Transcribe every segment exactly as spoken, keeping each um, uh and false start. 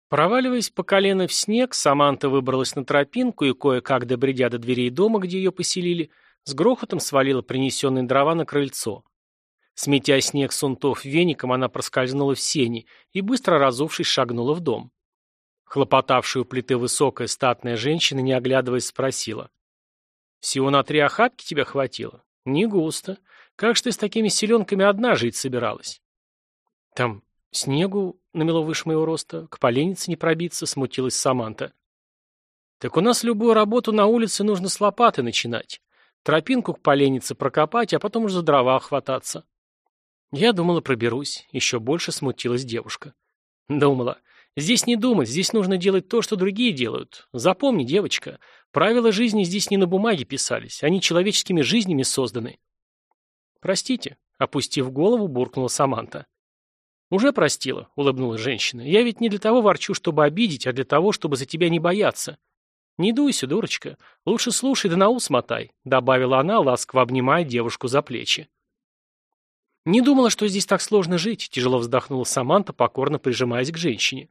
Проваливаясь по колено в снег, Саманта выбралась на тропинку и, кое-как добредя до дверей дома, где ее поселили, с грохотом свалила принесенные дрова на крыльцо. Сметя снег с унтов веником, она проскользнула в сени и, быстро разувшись, шагнула в дом. Хлопотавшая у плиты высокая статная женщина, не оглядываясь, спросила. «Всего на три охапки тебя хватило? Не густо. Как ж ты с такими селенками одна жить собиралась?» «Там снегу намело выше моего роста, к поленнице не пробиться», — смутилась Саманта. «Так у нас любую работу на улице нужно с лопаты начинать. Тропинку к поленнице прокопать, а потом уже за дрова хвататься». «Я думала, проберусь», — еще больше смутилась девушка. «Думала. Здесь не думать, здесь нужно делать то, что другие делают. Запомни, девочка, правила жизни здесь не на бумаге писались, они человеческими жизнями созданы». «Простите», — опустив голову, буркнула Саманта. «Уже простила», — улыбнулась женщина. «Я ведь не для того ворчу, чтобы обидеть, а для того, чтобы за тебя не бояться. Не дуйся, дурочка. Лучше слушай да на ус мотай», — добавила она, ласково обнимая девушку за плечи. «Не думала, что здесь так сложно жить», — тяжело вздохнула Саманта, покорно прижимаясь к женщине.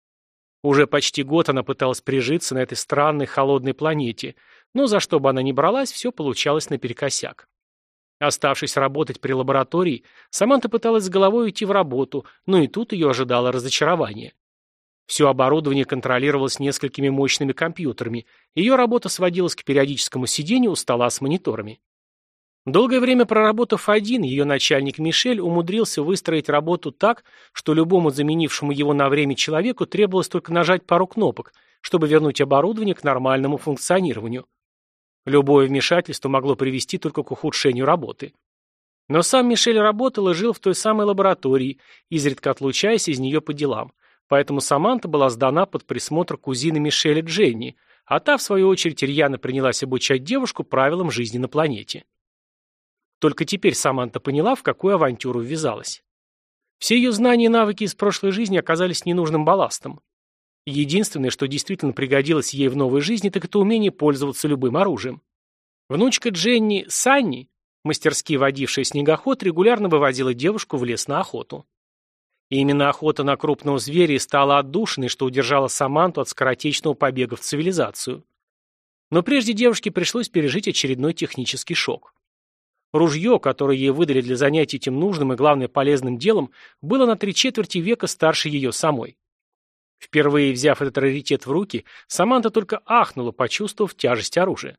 Уже почти год она пыталась прижиться на этой странной холодной планете, но за что бы она ни бралась, все получалось наперекосяк. Оставшись работать при лаборатории, Саманта пыталась с головой уйти в работу, но и тут ее ожидало разочарование. Все оборудование контролировалось несколькими мощными компьютерами, ее работа сводилась к периодическому сидению у стола с мониторами. Долгое время проработав один, ее начальник Мишель умудрился выстроить работу так, что любому заменившему его на время человеку требовалось только нажать пару кнопок, чтобы вернуть оборудование к нормальному функционированию. Любое вмешательство могло привести только к ухудшению работы. Но сам Мишель работал и жил в той самой лаборатории, изредка отлучаясь из нее по делам, поэтому Саманта была сдана под присмотр кузины Мишеля Дженни, а та, в свою очередь, рьяно принялась обучать девушку правилам жизни на планете. Только теперь Саманта поняла, в какую авантюру ввязалась. Все ее знания и навыки из прошлой жизни оказались ненужным балластом. Единственное, что действительно пригодилось ей в новой жизни, так это умение пользоваться любым оружием. Внучка Дженни, Санни, мастерски водившая снегоход, регулярно вывозила девушку в лес на охоту. И именно охота на крупного зверя и стала отдушиной, что удержала Саманту от скоротечного побега в цивилизацию. Но прежде девушке пришлось пережить очередной технический шок. Ружье, которое ей выдали для занятий этим нужным и, главное, полезным делом, было на три четверти века старше ее самой. Впервые взяв этот раритет в руки, Саманта только ахнула, почувствовав тяжесть оружия.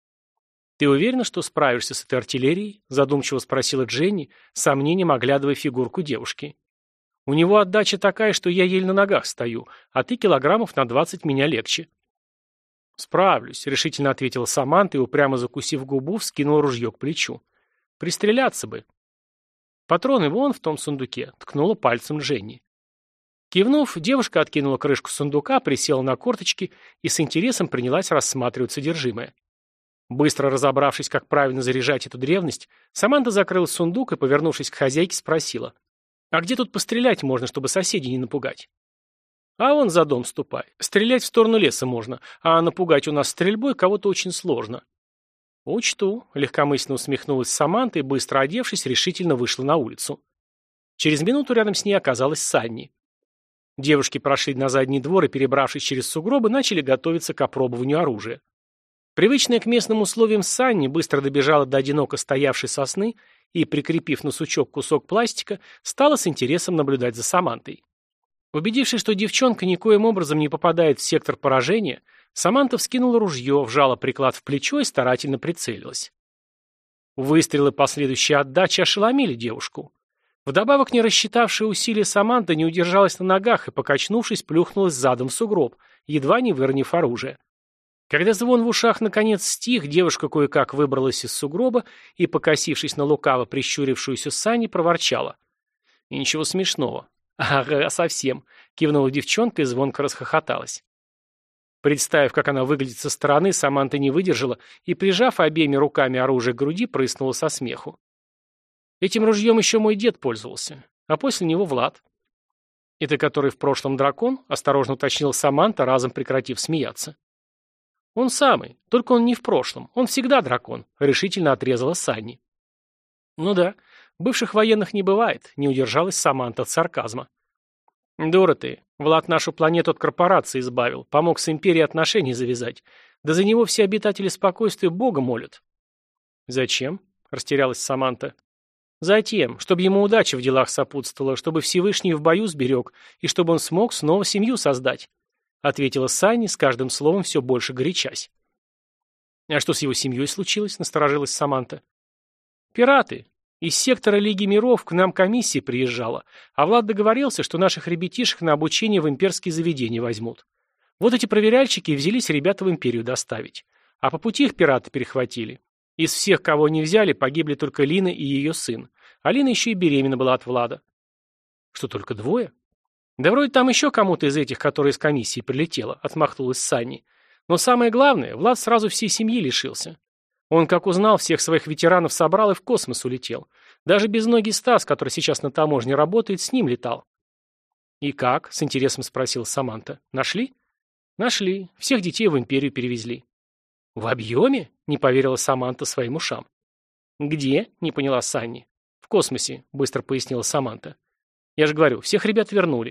«Ты уверена, что справишься с этой артиллерией?» – задумчиво спросила Дженни, с сомнением оглядывая фигурку девушки. «У него отдача такая, что я еле на ногах стою, а ты килограммов на двадцать меня легче». «Справлюсь», – решительно ответила Саманта и, упрямо закусив губу, вскинула ружье к плечу. «Пристреляться бы». «Патроны вон в том сундуке», – ткнула пальцем Дженни. Кивнув, девушка откинула крышку сундука, присела на корточки и с интересом принялась рассматривать содержимое. Быстро разобравшись, как правильно заряжать эту древность, Саманта закрыла сундук и, повернувшись к хозяйке, спросила. «А где тут пострелять можно, чтобы соседей не напугать?» «А вон за дом ступай. Стрелять в сторону леса можно, а напугать у нас стрельбой кого-то очень сложно». «Учту», — легкомысленно усмехнулась Саманта и, быстро одевшись, решительно вышла на улицу. Через минуту рядом с ней оказалась Санни. Девушки прошли на задний двор и, перебравшись через сугробы, начали готовиться к опробованию оружия. Привычная к местным условиям Санни быстро добежала до одиноко стоявшей сосны и, прикрепив на сучок кусок пластика, стала с интересом наблюдать за Самантой. Убедившись, что девчонка никоим образом не попадает в сектор поражения, Саманта вскинула ружье, вжала приклад в плечо и старательно прицелилась. Выстрелы последующей отдачи ошеломили девушку. Вдобавок, не рассчитавшая усилия, Саманта не удержалась на ногах и, покачнувшись, плюхнулась задом в сугроб, едва не выронив оружие. Когда звон в ушах наконец стих, девушка кое-как выбралась из сугроба и, покосившись на лукаво прищурившуюся Санни, проворчала. И ничего смешного. «Ага, совсем», — кивнула девчонка и звонко расхохоталась. Представив, как она выглядит со стороны, Саманта не выдержала и, прижав обеими руками оружие к груди, прыснула со смеху. Этим ружьем еще мой дед пользовался, а после него Влад. «Это который в прошлом дракон?» — осторожно уточнила Саманта, разом прекратив смеяться. «Он самый, только он не в прошлом, он всегда дракон», — решительно отрезала Санни. «Ну да, бывших военных не бывает», — не удержалась Саманта от сарказма. Дура ты. Влад нашу планету от корпорации избавил, помог с империей отношения завязать. Да за него все обитатели спокойствия Бога молят. Зачем? Растерялась Саманта. Затем, чтобы ему удача в делах сопутствовала, чтобы Всевышний в бою сберег, и чтобы он смог снова семью создать, ответила Санни, с каждым словом все больше горячась. А что с его семьей случилось? Насторожилась Саманта. Пираты. Из сектора Лиги Миров к нам комиссия приезжала, а Влад договорился, что наших ребятишек на обучение в имперские заведения возьмут. Вот эти проверяльщики и взялись ребята в империю доставить. А по пути их пираты перехватили. Из всех, кого не взяли, погибли только Лина и ее сын. А Лина еще и беременна была от Влада. Что, только двое? Да вроде там еще кому-то из этих, которые из комиссии прилетело, отмахнулась Санни. Но самое главное, Влад сразу всей семьи лишился. Он, как узнал, всех своих ветеранов собрал и в космос улетел. Даже безногий Стас, который сейчас на таможне работает, с ним летал. «И как?» — с интересом спросила Саманта. «Нашли?» «Нашли. Всех детей в империю перевезли». «В объеме?» — не поверила Саманта своим ушам. «Где?» — не поняла Санни. «В космосе», — быстро пояснила Саманта. «Я же говорю, всех ребят вернули».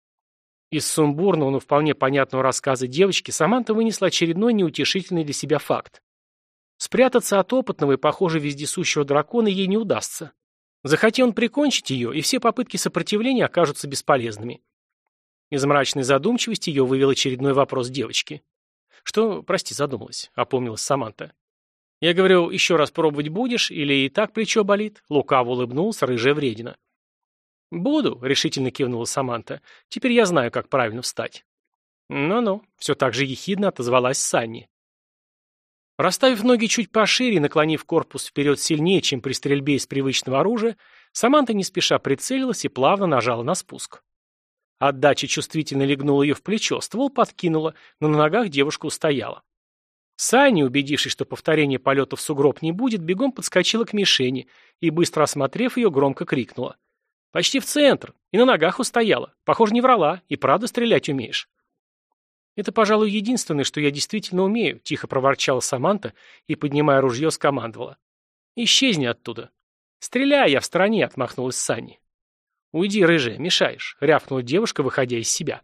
Из сумбурного, но вполне понятного рассказа девочки Саманта вынесла очередной неутешительный для себя факт. Спрятаться от опытного и, похоже, вездесущего дракона ей не удастся. Захоти он прикончить ее, и все попытки сопротивления окажутся бесполезными. Из мрачной задумчивости ее вывел очередной вопрос девочки. «Что, прости, задумалась», — опомнилась Саманта. «Я говорю, еще раз пробовать будешь, или и так плечо болит?» — лукаво улыбнулся рыжая вредина. «Буду», — решительно кивнула Саманта. «Теперь я знаю, как правильно встать». «Ну-ну», — все так же ехидно отозвалась Санни. Расставив ноги чуть пошире и наклонив корпус вперед сильнее, чем при стрельбе из привычного оружия, Саманта не спеша прицелилась и плавно нажала на спуск. Отдача чувствительно легнула ее в плечо, ствол подкинула, но на ногах девушка устояла. Санни, убедившись, что повторения полета в сугроб не будет, бегом подскочила к мишени и, быстро осмотрев ее, громко крикнула. «Почти в центр! И на ногах устояла! Похоже, не врала, и правда стрелять умеешь!» «Это, пожалуй, единственное, что я действительно умею», — тихо проворчала Саманта и, поднимая ружье, скомандовала. «Исчезни оттуда». «Стреляй, я в стороне», — отмахнулась Санни. «Уйди, рыжая, мешаешь», — рявкнула девушка, выходя из себя.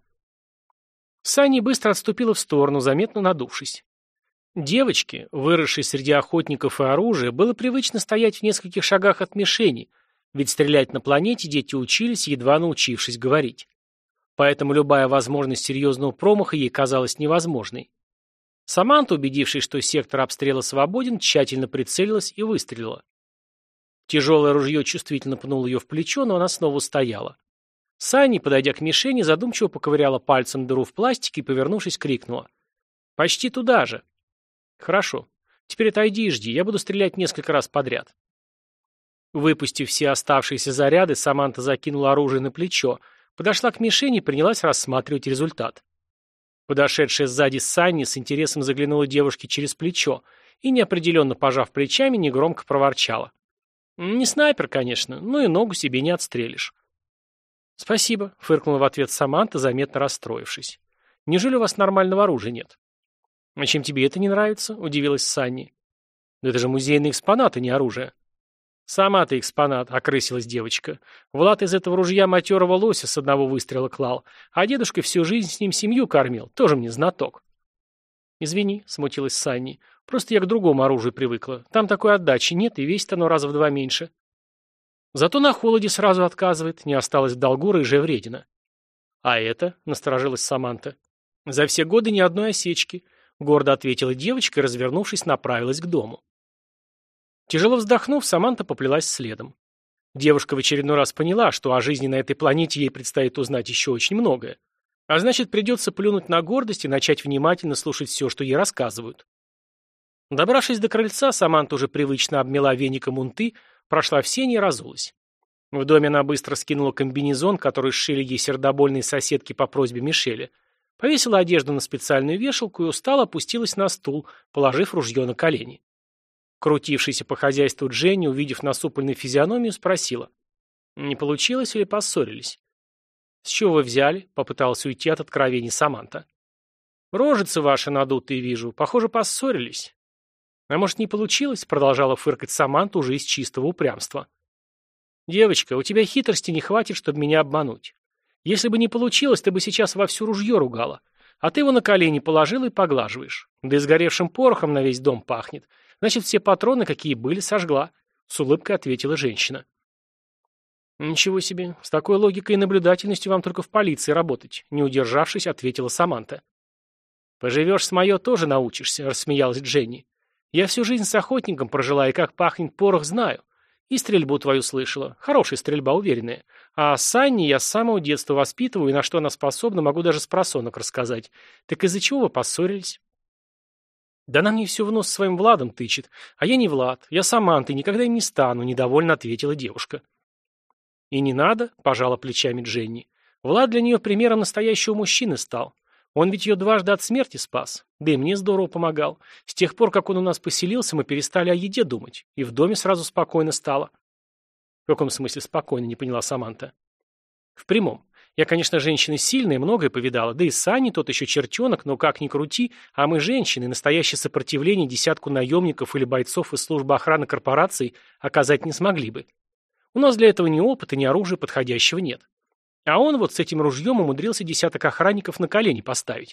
Санни быстро отступила в сторону, заметно надувшись. Девочке, выросшей среди охотников и оружия, было привычно стоять в нескольких шагах от мишени, ведь стрелять на планете дети учились, едва научившись говорить. Поэтому любая возможность серьезного промаха ей казалась невозможной. Саманта, убедившись, что сектор обстрела свободен, тщательно прицелилась и выстрелила. Тяжелое ружье чувствительно пнуло ее в плечо, но она снова стояла. Санни, подойдя к мишени, задумчиво поковыряла пальцем дыру в пластике и, повернувшись, крикнула. «Почти туда же». «Хорошо. Теперь отойди и жди, я буду стрелять несколько раз подряд». Выпустив все оставшиеся заряды, Саманта закинула оружие на плечо, подошла к мишени и принялась рассматривать результат. Подошедшая сзади Санни с интересом заглянула девушке через плечо и, неопределенно пожав плечами, негромко проворчала. «Не снайпер, конечно, но и ногу себе не отстрелишь». «Спасибо», — фыркнула в ответ Саманта, заметно расстроившись. «Неужели у вас нормального оружия нет?» «А чем тебе это не нравится?» — удивилась Санни. «Да это же музейные экспонаты, не оружие». «Сама ты экспонат», — окрысилась девочка. «Влад из этого ружья матерого лося с одного выстрела клал, а дедушка всю жизнь с ним семью кормил, тоже мне знаток». «Извини», — смутилась Санни, — «просто я к другому оружию привыкла. Там такой отдачи нет, и весит оно раза в два меньше». Зато на холоде сразу отказывает, не осталось в долгу рыжая вредина. «А это?» — насторожилась Саманта. «За все годы ни одной осечки», — гордо ответила девочка и, развернувшись, направилась к дому. Тяжело вздохнув, Саманта поплелась следом. Девушка в очередной раз поняла, что о жизни на этой планете ей предстоит узнать еще очень многое. А значит, придется плюнуть на гордость и начать внимательно слушать все, что ей рассказывают. Добравшись до крыльца, Саманта уже привычно обмела веником унты, прошла в сени и разулась. В доме она быстро скинула комбинезон, который сшили ей сердобольные соседки по просьбе Мишеля, повесила одежду на специальную вешалку и устало опустилась на стул, положив ружье на колени. Крутившаяся по хозяйству Дженни, увидев насупленную физиономию, спросила. «Не получилось или поссорились?» «С чего вы взяли?» — попыталась уйти от откровений Саманта. «Рожицы ваши надутые вижу. Похоже, поссорились». «А может, не получилось?» — продолжала фыркать Саманта уже из чистого упрямства. «Девочка, у тебя хитрости не хватит, чтобы меня обмануть. Если бы не получилось, ты бы сейчас во всю ружье ругала. А ты его на колени положила и поглаживаешь. Да и сгоревшим порохом на весь дом пахнет. Значит, все патроны, какие были, сожгла. С улыбкой ответила женщина. Ничего себе. С такой логикой и наблюдательностью вам только в полиции работать. Не удержавшись, ответила Саманта. Поживешь с моё, тоже научишься, рассмеялась Дженни. Я всю жизнь с охотником прожила, и как пахнет порох знаю. И стрельбу твою слышала. Хорошая стрельба, уверенная. А Санни я с самого детства воспитываю, и на что она способна, могу даже с просонок рассказать. Так из-за чего вы поссорились? Да она мне все в нос своим Владом тычет. А я не Влад, я Саманта, и никогда им не стану, недовольно ответила девушка. И не надо, пожала плечами Дженни. Влад для нее примером настоящего мужчины стал. Он ведь ее дважды от смерти спас. Да и мне здорово помогал. С тех пор, как он у нас поселился, мы перестали о еде думать. И в доме сразу спокойно стало. В каком смысле спокойно, не поняла Саманта. В прямом. Я, конечно, женщина сильная, многое повидала. Да и Санни тот еще чертенок, но как ни крути, а мы женщины, настоящее сопротивление десятку наемников или бойцов из службы охраны корпораций оказать не смогли бы. У нас для этого ни опыта, ни оружия подходящего нет. А он вот с этим ружьем умудрился десяток охранников на колени поставить.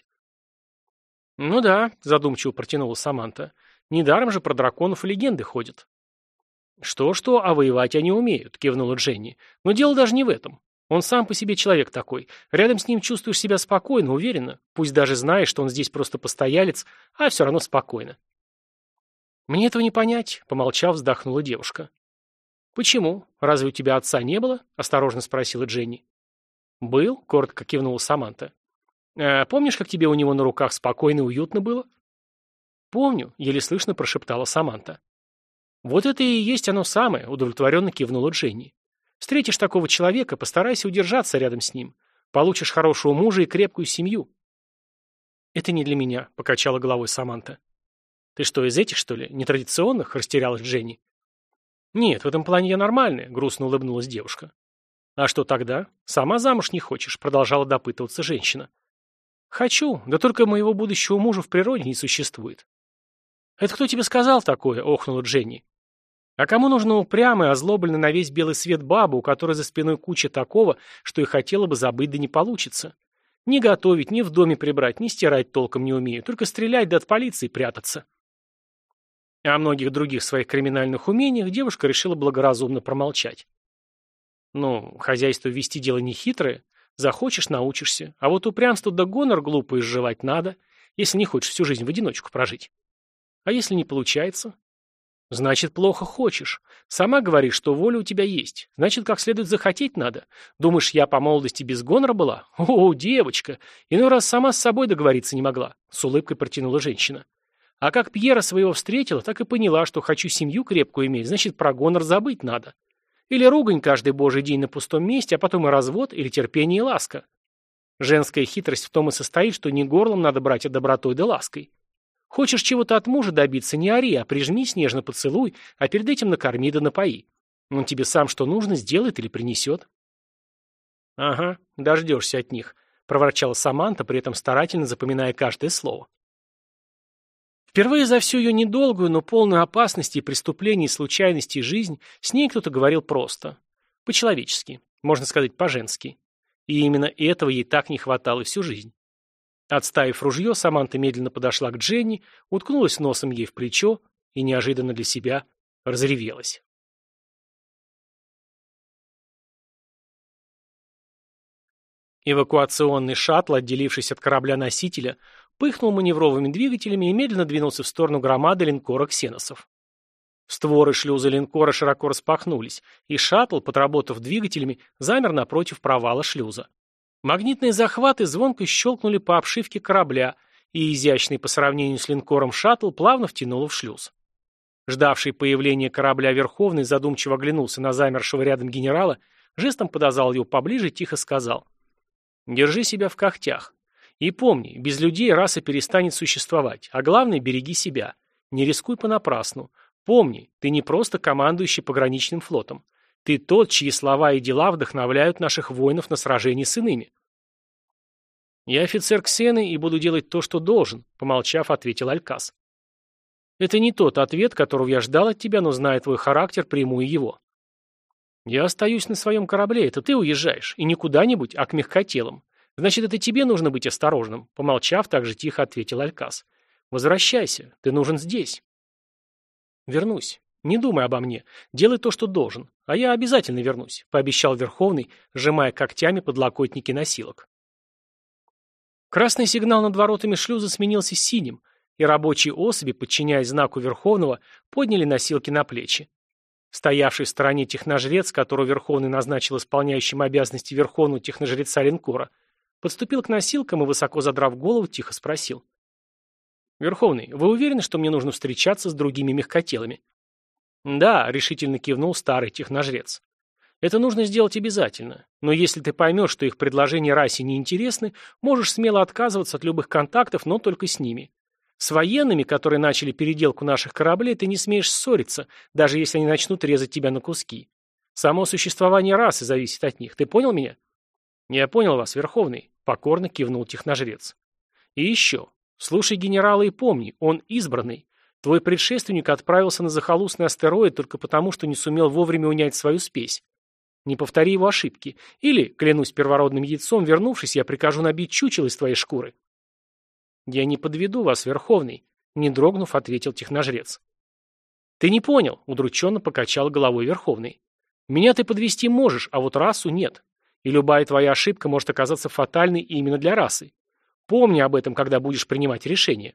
«Ну да», — задумчиво протянула Саманта. «Недаром же про драконов и легенды ходят». «Что-что, а воевать они умеют», — кивнула Дженни. «Но дело даже не в этом. Он сам по себе человек такой. Рядом с ним чувствуешь себя спокойно, уверенно. Пусть даже знаешь, что он здесь просто постоялец, а все равно спокойно». «Мне этого не понять», — помолчав, вздохнула девушка. «Почему? Разве у тебя отца не было?» — осторожно спросила Дженни. «Был», — коротко кивнула Саманта. «А помнишь, как тебе у него на руках спокойно и уютно было?» «Помню», — еле слышно прошептала Саманта. «Вот это и есть оно самое», — удовлетворенно кивнула Дженни. «Встретишь такого человека, постарайся удержаться рядом с ним. Получишь хорошего мужа и крепкую семью». «Это не для меня», — покачала головой Саманта. «Ты что, из этих, что ли, нетрадиционных?» — растерялась Дженни. «Нет, в этом плане я нормальная», — грустно улыбнулась девушка. «А что тогда? Сама замуж не хочешь?» — продолжала допытываться женщина. «Хочу, да только моего будущего мужа в природе не существует». «Это кто тебе сказал такое?» — охнула Дженни. «А кому нужна упрямая, озлобленная на весь белый свет баба, у которой за спиной куча такого, что и хотела бы забыть, да не получится? Ни готовить, ни в доме прибрать, ни стирать толком не умею, только стрелять да от полиции прятаться». О многих других своих криминальных умениях девушка решила благоразумно промолчать. «Ну, хозяйство вести дело не хитрое. Захочешь — научишься. А вот упрямство да гонор глупо изживать надо, если не хочешь всю жизнь в одиночку прожить. А если не получается? Значит, плохо хочешь. Сама говоришь, что воля у тебя есть. Значит, как следует захотеть надо. Думаешь, я по молодости без гонора была? О, девочка! Иной раз сама с собой договориться не могла», — с улыбкой протянула женщина. «А как Пьера своего встретила, так и поняла, что хочу семью крепкую иметь, значит, про гонор забыть надо. Или ругань каждый божий день на пустом месте, а потом и развод, или терпение и ласка. Женская хитрость в том и состоит, что не горлом надо брать, а добротой да лаской. Хочешь чего-то от мужа добиться, не ори, а прижмись, нежно поцелуй, а перед этим накорми да напои. Он тебе сам что нужно сделает или принесет». «Ага, дождешься от них», — проворчала Саманта, при этом старательно запоминая каждое слово. Впервые за всю ее недолгую, но полную опасности, преступлений, случайностей жизнь с ней кто-то говорил просто. По-человечески, можно сказать, по-женски. И именно этого ей так не хватало всю жизнь. Отставив ружье, Саманта медленно подошла к Дженни, уткнулась носом ей в плечо и неожиданно для себя разревелась. Эвакуационный шаттл, отделившись от корабля-носителя, пыхнул маневровыми двигателями и медленно двинулся в сторону громады линкора «Ксеносов». Створы шлюза линкора широко распахнулись, и шаттл, подработав двигателями, замер напротив провала шлюза. Магнитные захваты звонко щелкнули по обшивке корабля, и изящный по сравнению с линкором шаттл плавно втянуло в шлюз. Ждавший появления корабля Верховный задумчиво оглянулся на замершего рядом генерала, жестом подозвал его поближе и тихо сказал: «Держи себя в когтях. И помни, без людей раса перестанет существовать, а главное, береги себя. Не рискуй понапрасну. Помни, ты не просто командующий пограничным флотом. Ты тот, чьи слова и дела вдохновляют наших воинов на сражение с иными». «Я офицер Ксены и буду делать то, что должен», — помолчав, ответил Алькас. «Это не тот ответ, которого я ждал от тебя, но, зная твой характер, приму и его». Я остаюсь на своем корабле, это ты уезжаешь, и не куда-нибудь, а к мягкотелым. Значит, это тебе нужно быть осторожным, помолчав, так же тихо ответил Алькас. Возвращайся, ты нужен здесь. Вернусь. Не думай обо мне. Делай то, что должен. А я обязательно вернусь, пообещал Верховный, сжимая когтями подлокотники носилок. Красный сигнал над воротами шлюза сменился синим, и рабочие особи, подчиняясь знаку Верховного, подняли носилки на плечи. Стоявший в стороне техножрец, которого Верховный назначил исполняющим обязанности Верховного техножреца линкора, подступил к носилкам и, высоко задрав голову, тихо спросил. «Верховный, вы уверены, что мне нужно встречаться с другими мягкотелыми?» «Да», — решительно кивнул старый техножрец. «Это нужно сделать обязательно. Но если ты поймешь, что их предложения расе неинтересны, можешь смело отказываться от любых контактов, но только с ними. С военными, которые начали переделку наших кораблей, ты не смеешь ссориться, даже если они начнут резать тебя на куски. Само существование расы зависит от них. Ты понял меня?» «Я понял вас, Верховный», — покорно кивнул техножрец. «И еще. Слушай генерала и помни, он избранный. Твой предшественник отправился на захолустный астероид только потому, что не сумел вовремя унять свою спесь. Не повтори его ошибки. Или, клянусь первородным яйцом, вернувшись, я прикажу набить чучело из твоей шкуры». «Я не подведу вас, Верховный», — не дрогнув, ответил техножрец. «Ты не понял», — удрученно покачал головой Верховный. «Меня ты подвести можешь, а вот расу нет. И любая твоя ошибка может оказаться фатальной именно для расы. Помни об этом, когда будешь принимать решение».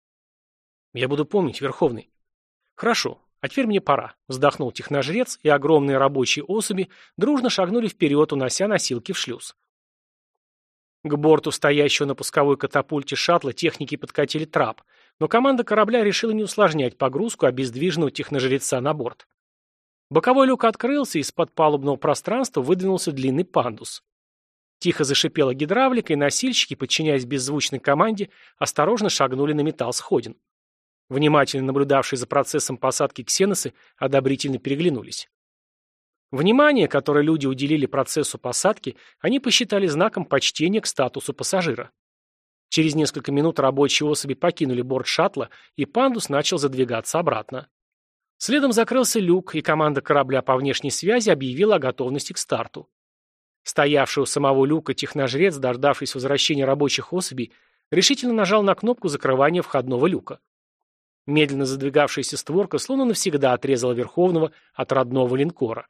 «Я буду помнить, Верховный». «Хорошо, а теперь мне пора», — вздохнул техножрец, и огромные рабочие особи дружно шагнули вперед, унося носилки в шлюз. К борту стоящего на пусковой катапульте шаттла техники подкатили трап, но команда корабля решила не усложнять погрузку обездвиженного техножреца на борт. Боковой люк открылся, и из-под палубного пространства выдвинулся длинный пандус. Тихо зашипела гидравлика, и носильщики, подчиняясь беззвучной команде, осторожно шагнули на металл сходин. Внимательно наблюдавшие за процессом посадки ксеносы одобрительно переглянулись. Внимание, которое люди уделили процессу посадки, они посчитали знаком почтения к статусу пассажира. Через несколько минут рабочие особи покинули борт шаттла, и пандус начал задвигаться обратно. Следом закрылся люк, и команда корабля по внешней связи объявила о готовности к старту. Стоявший у самого люка техножрец, дождавшись возвращения рабочих особей, решительно нажал на кнопку закрывания входного люка. Медленно задвигавшаяся створка словно навсегда отрезала Верховного от родного линкора.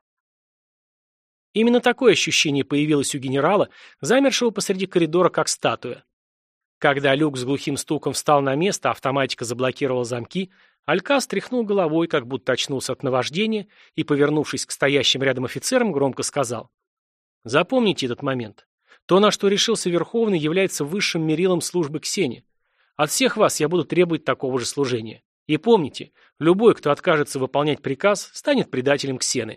Именно такое ощущение появилось у генерала, замершего посреди коридора как статуя. Когда люк с глухим стуком встал на место, автоматика заблокировала замки, Алькас тряхнул головой, как будто очнулся от наваждения, и, повернувшись к стоящим рядом офицерам, громко сказал: «Запомните этот момент. То, на что решился Верховный, является высшим мерилом службы Ксене. От всех вас я буду требовать такого же служения. И помните, любой, кто откажется выполнять приказ, станет предателем Ксены».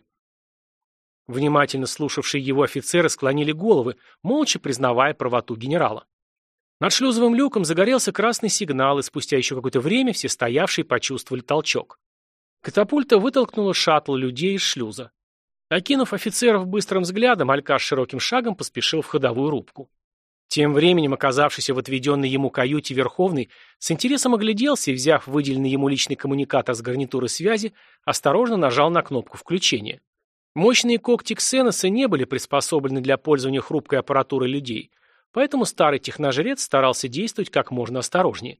Внимательно слушавшие его офицеры склонили головы, молча признавая правоту генерала. Над шлюзовым люком загорелся красный сигнал, и спустя еще какое-то время все стоявшие почувствовали толчок. Катапульта вытолкнула шаттл людей из шлюза. Окинув офицеров быстрым взглядом, Алькаш широким шагом поспешил в ходовую рубку. Тем временем, оказавшийся в отведенной ему каюте Верховный, с интересом огляделся и, взяв выделенный ему личный коммуникатор с гарнитуры связи, осторожно нажал на кнопку включения. Мощные когти ксеноса не были приспособлены для пользования хрупкой аппаратурой людей, поэтому старый техножрец старался действовать как можно осторожнее.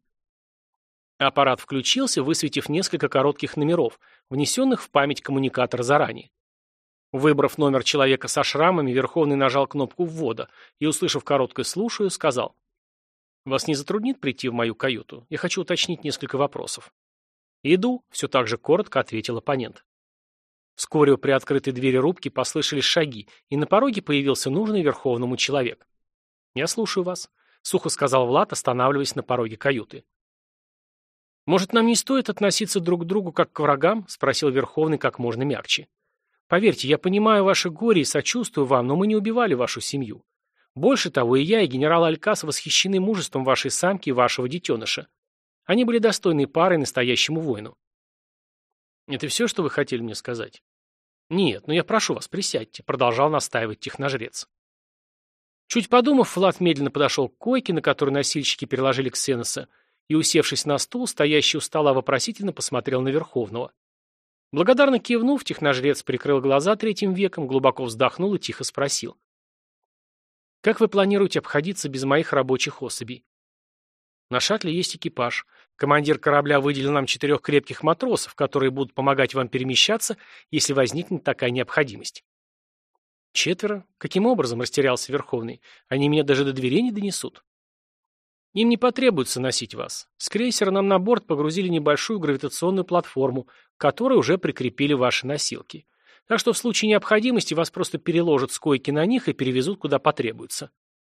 Аппарат включился, высветив несколько коротких номеров, внесенных в память коммуникатора заранее. Выбрав номер человека со шрамами, Верховный нажал кнопку ввода и, услышав короткое «слушаю», сказал: «Вас не затруднит прийти в мою каюту? Я хочу уточнить несколько вопросов». «Иду», — все так же коротко ответил оппонент. Вскоре у приоткрытой двери рубки послышались шаги, и на пороге появился нужный Верховному человек. «Я слушаю вас», — сухо сказал Влад, останавливаясь на пороге каюты. «Может, нам не стоит относиться друг к другу как к врагам?» — спросил Верховный как можно мягче. «Поверьте, я понимаю ваше горе и сочувствую вам, но мы не убивали вашу семью. Больше того, и я, и генерал Алькас восхищены мужеством вашей самки и вашего детеныша. Они были достойной парой настоящему воину». «Это все, что вы хотели мне сказать?» «Нет, но я прошу вас, присядьте», — продолжал настаивать техножрец. Чуть подумав, Влад медленно подошел к койке, на которой носильщики переложили ксеноса, и, усевшись на стул, стоящий у стола, вопросительно посмотрел на Верховного. Благодарно кивнув, техножрец прикрыл глаза третьим веком, глубоко вздохнул и тихо спросил. «Как вы планируете обходиться без моих рабочих особей?» «На шаттле есть экипаж. Командир корабля выделил нам четырех крепких матросов, которые будут помогать вам перемещаться, если возникнет такая необходимость». «Четверо? Каким образом?» — растерялся Верховный. «Они меня даже до дверей не донесут». «Им не потребуется носить вас. С крейсера нам на борт погрузили небольшую гравитационную платформу, к которой уже прикрепили ваши носилки. Так что в случае необходимости вас просто переложат с койки на них и перевезут куда потребуется».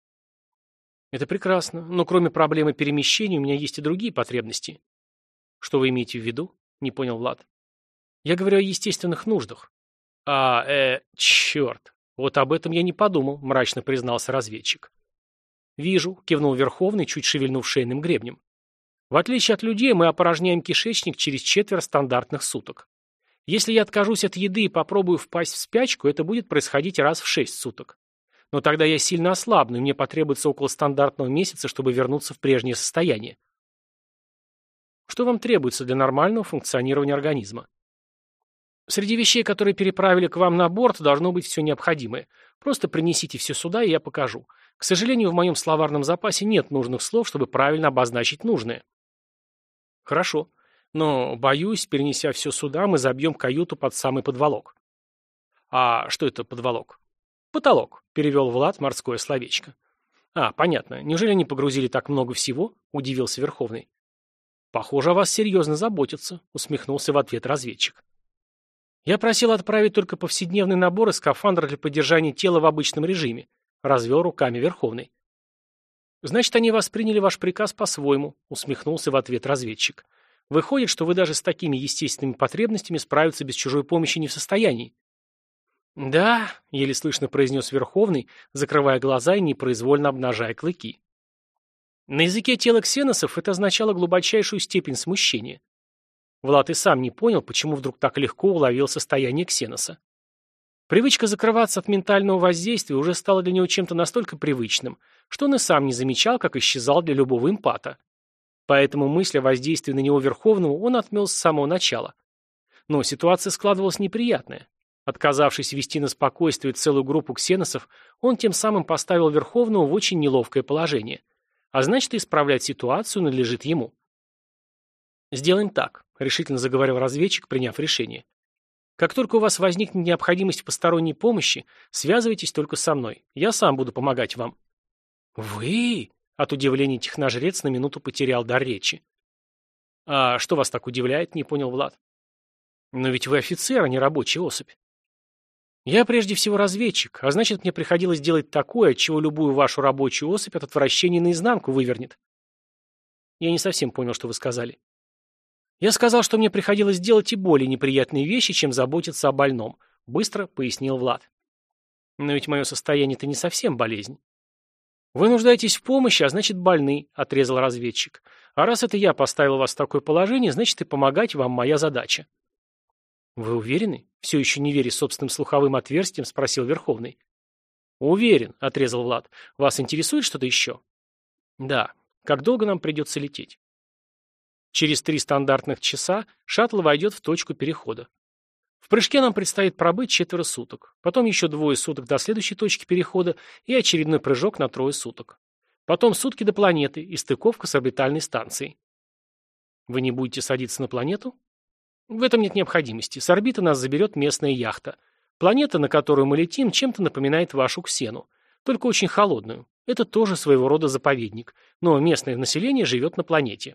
«Это прекрасно, но кроме проблемы перемещения у меня есть и другие потребности». «Что вы имеете в виду?» — не понял Влад. «Я говорю о естественных нуждах». «А, э, черт, вот об этом я не подумал», — мрачно признался разведчик. «Вижу», — кивнул Верховный, чуть шевельнув шейным гребнем. «В отличие от людей, мы опорожняем кишечник через четверо стандартных суток. Если я откажусь от еды и попробую впасть в спячку, это будет происходить раз в шесть суток. Но тогда я сильно ослабну, и мне потребуется около стандартного месяца, чтобы вернуться в прежнее состояние». «Что вам требуется для нормального функционирования организма?» «Среди вещей, которые переправили к вам на борт, должно быть все необходимое. Просто принесите все сюда, и я покажу. К сожалению, в моем словарном запасе нет нужных слов, чтобы правильно обозначить нужное». «Хорошо. Но, боюсь, перенеся все сюда, мы забьем каюту под самый подволок». «А что это подволок?» «Потолок», — перевел Влад морское словечко. «А, понятно. Неужели они погрузили так много всего?» — удивился Верховный. «Похоже, о вас серьезно заботятся», — усмехнулся в ответ разведчик. «Я просил отправить только повседневный набор и скафандр для поддержания тела в обычном режиме», — развел руками Верховный. «Значит, они восприняли ваш приказ по-своему», — усмехнулся в ответ разведчик. «Выходит, что вы даже с такими естественными потребностями справиться без чужой помощи не в состоянии». «Да», — еле слышно произнес Верховный, закрывая глаза и непроизвольно обнажая клыки. На языке тела ксеносов это означало глубочайшую степень смущения. Влад и сам не понял, почему вдруг так легко уловил состояние ксеноса. Привычка закрываться от ментального воздействия уже стала для него чем-то настолько привычным, что он и сам не замечал, как исчезал для любого эмпата. Поэтому мысль о воздействии на него Верховного он отмел с самого начала. Но ситуация складывалась неприятная. Отказавшись вести на спокойствие целую группу ксеносов, он тем самым поставил Верховного в очень неловкое положение. А значит, исправлять ситуацию надлежит ему. «Сделаем так», — решительно заговорил разведчик, приняв решение. «Как только у вас возникнет необходимость в посторонней помощи, связывайтесь только со мной. Я сам буду помогать вам». «Вы?» — от удивления техножрец на минуту потерял дар речи. «А что вас так удивляет?» — не понял Влад. «Но ведь вы офицер, а не рабочая особь». «Я прежде всего разведчик, а значит, мне приходилось делать такое, от чего любую вашу рабочую особь от отвращения наизнанку вывернет». «Я не совсем понял, что вы сказали». «Я сказал, что мне приходилось делать и более неприятные вещи, чем заботиться о больном», — быстро пояснил Влад. «Но ведь мое состояние — это не совсем болезнь». «Вы нуждаетесь в помощи, а значит, больны», — отрезал разведчик. «А раз это я поставил вас в такое положение, значит, и помогать вам моя задача». «Вы уверены?» — все еще не веря собственным слуховым отверстиям, спросил Верховный. «Уверен», — отрезал Влад. «Вас интересует что-то еще?» «Да. Как долго нам придется лететь?» «Через три стандартных часа шаттл войдет в точку перехода. В прыжке нам предстоит пробыть четверо суток, потом еще двое суток до следующей точки перехода и очередной прыжок на трое суток. Потом сутки до планеты и стыковка с орбитальной станцией». «Вы не будете садиться на планету?» «В этом нет необходимости. С орбиты нас заберет местная яхта. Планета, на которую мы летим, чем-то напоминает вашу Ксену, только очень холодную. Это тоже своего рода заповедник, но местное население живет на планете».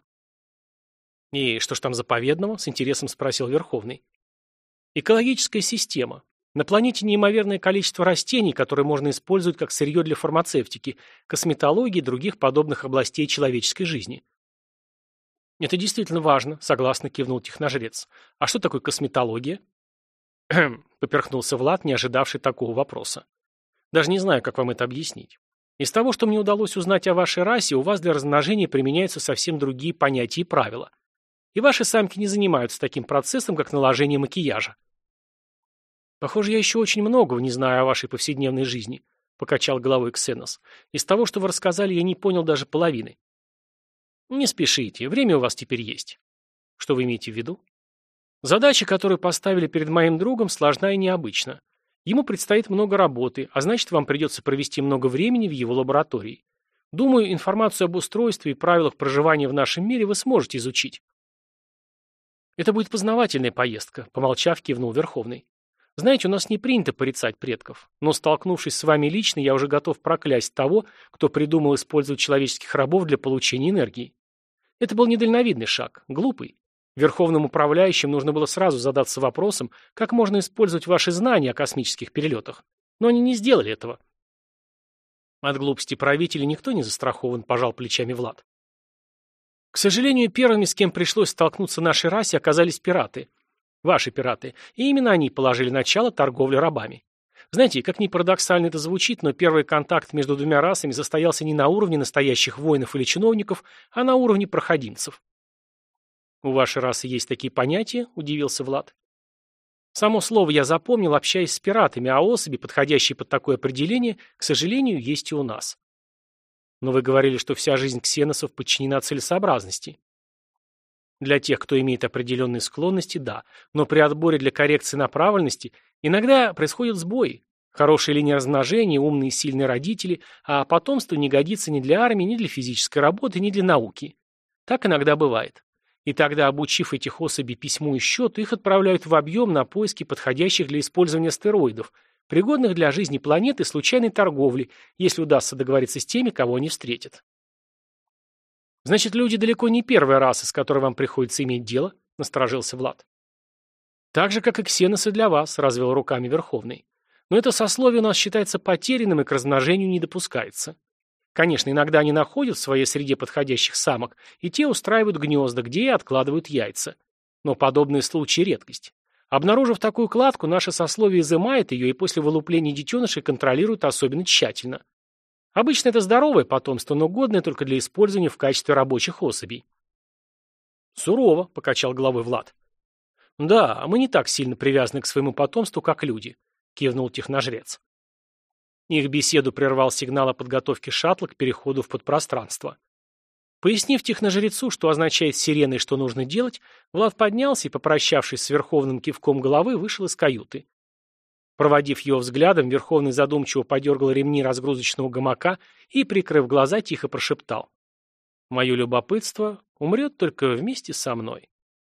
«И что ж там заповедного?» — с интересом спросил Верховный. «Экологическая система. На планете неимоверное количество растений, которые можно использовать как сырье для фармацевтики, косметологии и других подобных областей человеческой жизни». «Это действительно важно», — согласно кивнул техножрец. «А что такое косметология?» «Кхм», — поперхнулся Влад, не ожидавший такого вопроса. «Даже не знаю, как вам это объяснить. Из того, что мне удалось узнать о вашей расе, у вас для размножения применяются совсем другие понятия и правила. И ваши самки не занимаются таким процессом, как наложение макияжа». «Похоже, я еще очень многого не знаю о вашей повседневной жизни», — покачал головой Ксенос. «Из того, что вы рассказали, я не понял даже половины». «Не спешите, время у вас теперь есть». «Что вы имеете в виду?» Задача, которую поставили перед моим другом, сложна и необычна. Ему предстоит много работы, а значит, вам придется провести много времени в его лаборатории. Думаю, информацию об устройстве и правилах проживания в нашем мире вы сможете изучить. Это будет познавательная поездка, помолчав, кивнул Верховный. Знаете, у нас не принято порицать предков, но, столкнувшись с вами лично, я уже готов проклясть того, кто придумал использовать человеческих рабов для получения энергии. Это был недальновидный шаг, глупый. Верховным управляющим нужно было сразу задаться вопросом, как можно использовать ваши знания о космических перелетах. Но они не сделали этого. От глупости правителя никто не застрахован, пожал плечами Влад. К сожалению, первыми, с кем пришлось столкнуться нашей расе, оказались пираты. Ваши пираты. И именно они положили начало торговле рабами. Знаете, как ни парадоксально это звучит, но первый контакт между двумя расами состоялся не на уровне настоящих воинов или чиновников, а на уровне проходимцев. «У вашей расы есть такие понятия?» – удивился Влад. «Само слово я запомнил, общаясь с пиратами, а особи, подходящие под такое определение, к сожалению, есть и у нас». «Но вы говорили, что вся жизнь ксеносов подчинена целесообразности». Для тех, кто имеет определенные склонности, да, но при отборе для коррекции направленности иногда происходят сбои. Хорошая линия размножения, умные и сильные родители, а потомство не годится ни для армии, ни для физической работы, ни для науки. Так иногда бывает. И тогда, обучив этих особей письму и счету, их отправляют в объем на поиски подходящих для использования астероидов, пригодных для жизни планеты и случайной торговли, если удастся договориться с теми, кого они встретят. «Значит, люди далеко не первая раса, с которой вам приходится иметь дело?» – насторожился Влад. «Так же, как и ксеносы для вас», – развел руками Верховный. «Но это сословие у нас считается потерянным и к размножению не допускается. Конечно, иногда они находят в своей среде подходящих самок, и те устраивают гнезда, где и откладывают яйца. Но подобные случаи – редкость. Обнаружив такую кладку, наше сословие изымает ее и после вылупления детенышей контролирует особенно тщательно. Обычно это здоровое потомство, но годное только для использования в качестве рабочих особей». «Сурово», – покачал головой Влад. «Да, мы не так сильно привязаны к своему потомству, как люди», – кивнул техножрец. Их беседу прервал сигнал о подготовке шаттла к переходу в подпространство. Пояснив техножрецу, что означает сирена и что нужно делать, Влад поднялся и, попрощавшись с Верховным кивком головы, вышел из каюты. Проводив его взглядом, Верховный задумчиво подергал ремни разгрузочного гамака и, прикрыв глаза, тихо прошептал: «Мое любопытство умрет только вместе со мной».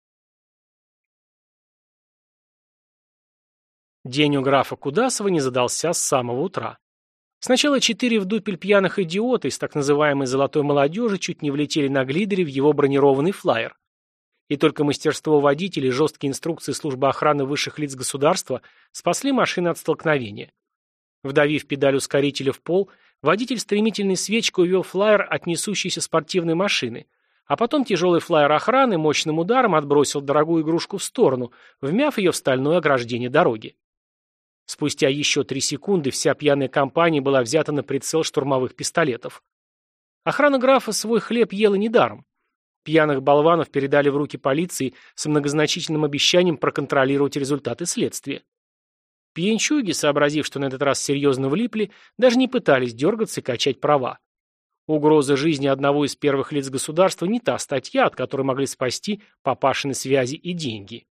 День у графа Кудасова не задался с самого утра. Сначала четыре в дупель пьяных идиота из так называемой «золотой молодежи» чуть не влетели на глидере в его бронированный флайер. И только мастерство водителя и жесткие инструкции службы охраны высших лиц государства спасли машину от столкновения. Вдавив педаль ускорителя в пол, водитель стремительной свечкой увел флайер от несущейся спортивной машины, а потом тяжелый флайер охраны мощным ударом отбросил дорогую игрушку в сторону, вмяв ее в стальное ограждение дороги. Спустя еще три секунды вся пьяная компания была взята на прицел штурмовых пистолетов. Охрана графа свой хлеб ела недаром. Пьяных болванов передали в руки полиции с многозначительным обещанием проконтролировать результаты следствия. Пьянчуги, сообразив, что на этот раз серьезно влипли, даже не пытались дергаться и качать права. Угроза жизни одного из первых лиц государства не та статья, от которой могли спасти папашины связи и деньги.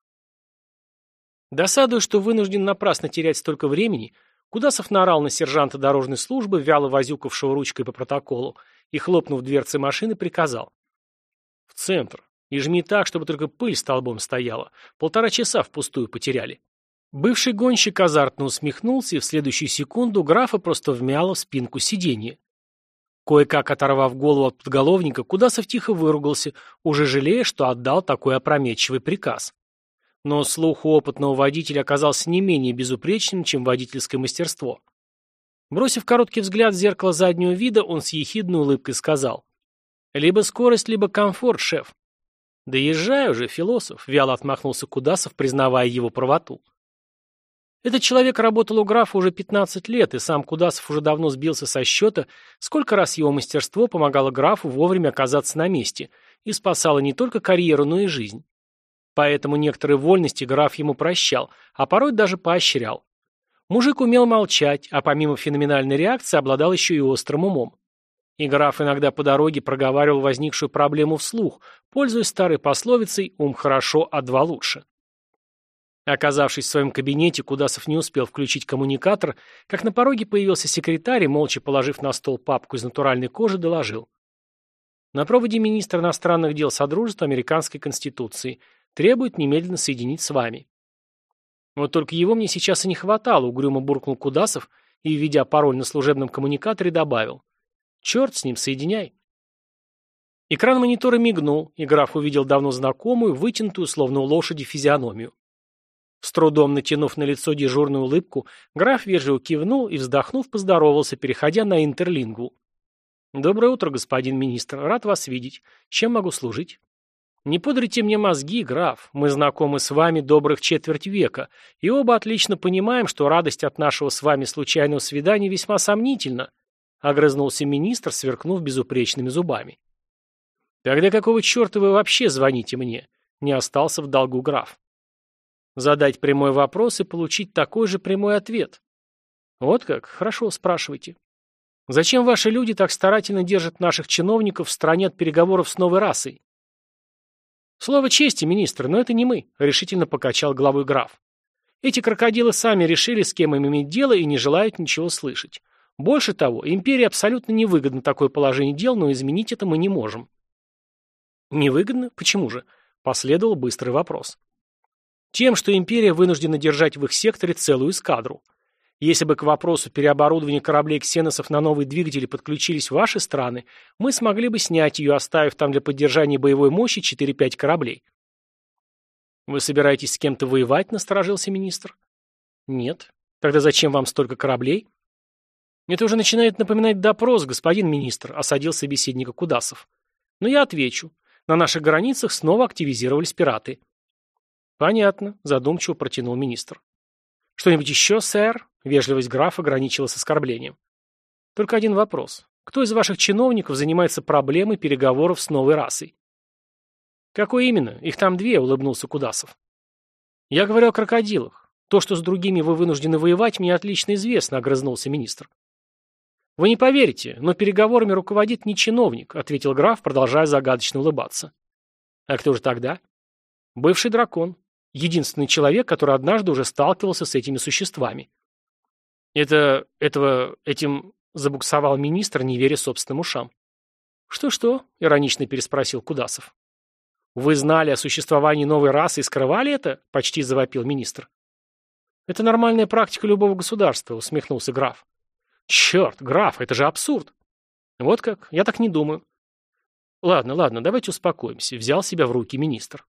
Досадуя, что вынужден напрасно терять столько времени, Кудасов наорал на сержанта дорожной службы, вяло возюкавшего ручкой по протоколу, и, хлопнув дверцей машины, приказал: «В центр. И жми так, чтобы только пыль столбом стояла. Полтора часа впустую потеряли». Бывший гонщик азартно усмехнулся, и в следующую секунду графа просто вмяло в спинку сиденья. Кое-как оторвав голову от подголовника, Кудасов тихо выругался, уже жалея, что отдал такой опрометчивый приказ. Но слух у опытного водителя оказался не менее безупречным, чем водительское мастерство. Бросив короткий взгляд в зеркало заднего вида, он с ехидной улыбкой сказал: «Либо скорость, либо комфорт, шеф». «Да езжай уже, философ», — вяло отмахнулся Кудасов, признавая его правоту. Этот человек работал у графа уже пятнадцать лет, и сам Кудасов уже давно сбился со счета, сколько раз его мастерство помогало графу вовремя оказаться на месте и спасало не только карьеру, но и жизнь. Поэтому некоторые вольности граф ему прощал, а порой даже поощрял. Мужик умел молчать, а помимо феноменальной реакции обладал еще и острым умом. И граф иногда по дороге проговаривал возникшую проблему вслух, пользуясь старой пословицей «ум хорошо, а два лучше». Оказавшись в своем кабинете, Кудасов не успел включить коммуникатор, как на пороге появился секретарь и, молча положив на стол папку из натуральной кожи, доложил. На проводе министр иностранных дел Содружества Американской Конституции требует немедленно соединить с вами. Вот только его мне сейчас и не хватало, угрюмо буркнул Кудасов и, введя пароль на служебном коммуникаторе, добавил. Черт с ним, соединяй. Экран монитора мигнул, и граф увидел давно знакомую, вытянутую, словно у лошади, физиономию. С трудом натянув на лицо дежурную улыбку, граф вежливо кивнул и, вздохнув, поздоровался, переходя на интерлингву. «Доброе утро, господин министр. Рад вас видеть. Чем могу служить?» «Не пудрите мне мозги, граф. Мы знакомы с вами добрых четверть века, и оба отлично понимаем, что радость от нашего с вами случайного свидания весьма сомнительна», — огрызнулся министр, сверкнув безупречными зубами. «Тогда какого черта вы вообще звоните мне?» — не остался в долгу граф. Задать прямой вопрос и получить такой же прямой ответ. Вот как? Хорошо, спрашивайте. Зачем ваши люди так старательно держат наших чиновников в стороне от переговоров с новой расой? Слово чести, министр, но это не мы, решительно покачал головой граф. Эти крокодилы сами решили, с кем им иметь дело, и не желают ничего слышать. Больше того, империи абсолютно невыгодно такое положение дел, но изменить это мы не можем. Невыгодно? Почему же? Последовал быстрый вопрос. Тем, что империя вынуждена держать в их секторе целую эскадру. Если бы к вопросу переоборудования кораблей ксеносов на новые двигатели подключились ваши страны, мы смогли бы снять ее, оставив там для поддержания боевой мощи четыре-пять кораблей. Вы собираетесь с кем-то воевать, насторожился министр? Нет. Тогда зачем вам столько кораблей? Это уже начинает напоминать допрос, господин министр, осадил собеседника Кудасов. Но я отвечу. На наших границах снова активизировались пираты. «Понятно», — задумчиво протянул министр. «Что-нибудь еще, сэр?» — вежливость графа ограничилась оскорблением. «Только один вопрос. Кто из ваших чиновников занимается проблемой переговоров с новой расой?» «Какой именно? Их там две», — улыбнулся Кудасов. «Я говорю о крокодилах. То, что с другими вы вынуждены воевать, мне отлично известно», — огрызнулся министр. «Вы не поверите, но переговорами руководит не чиновник», — ответил граф, продолжая загадочно улыбаться. «А кто же тогда?» «Бывший дракон. Единственный человек, который однажды уже сталкивался с этими существами». «Это... этого... этим...» — забуксовал министр, не веря собственным ушам. «Что-что?» — иронично переспросил Кудасов. «Вы знали о существовании новой расы и скрывали это?» — почти завопил министр. «Это нормальная практика любого государства», — усмехнулся граф. «Черт, граф, это же абсурд!» «Вот как? Я так не думаю». «Ладно, ладно, давайте успокоимся», — взял себя в руки министр.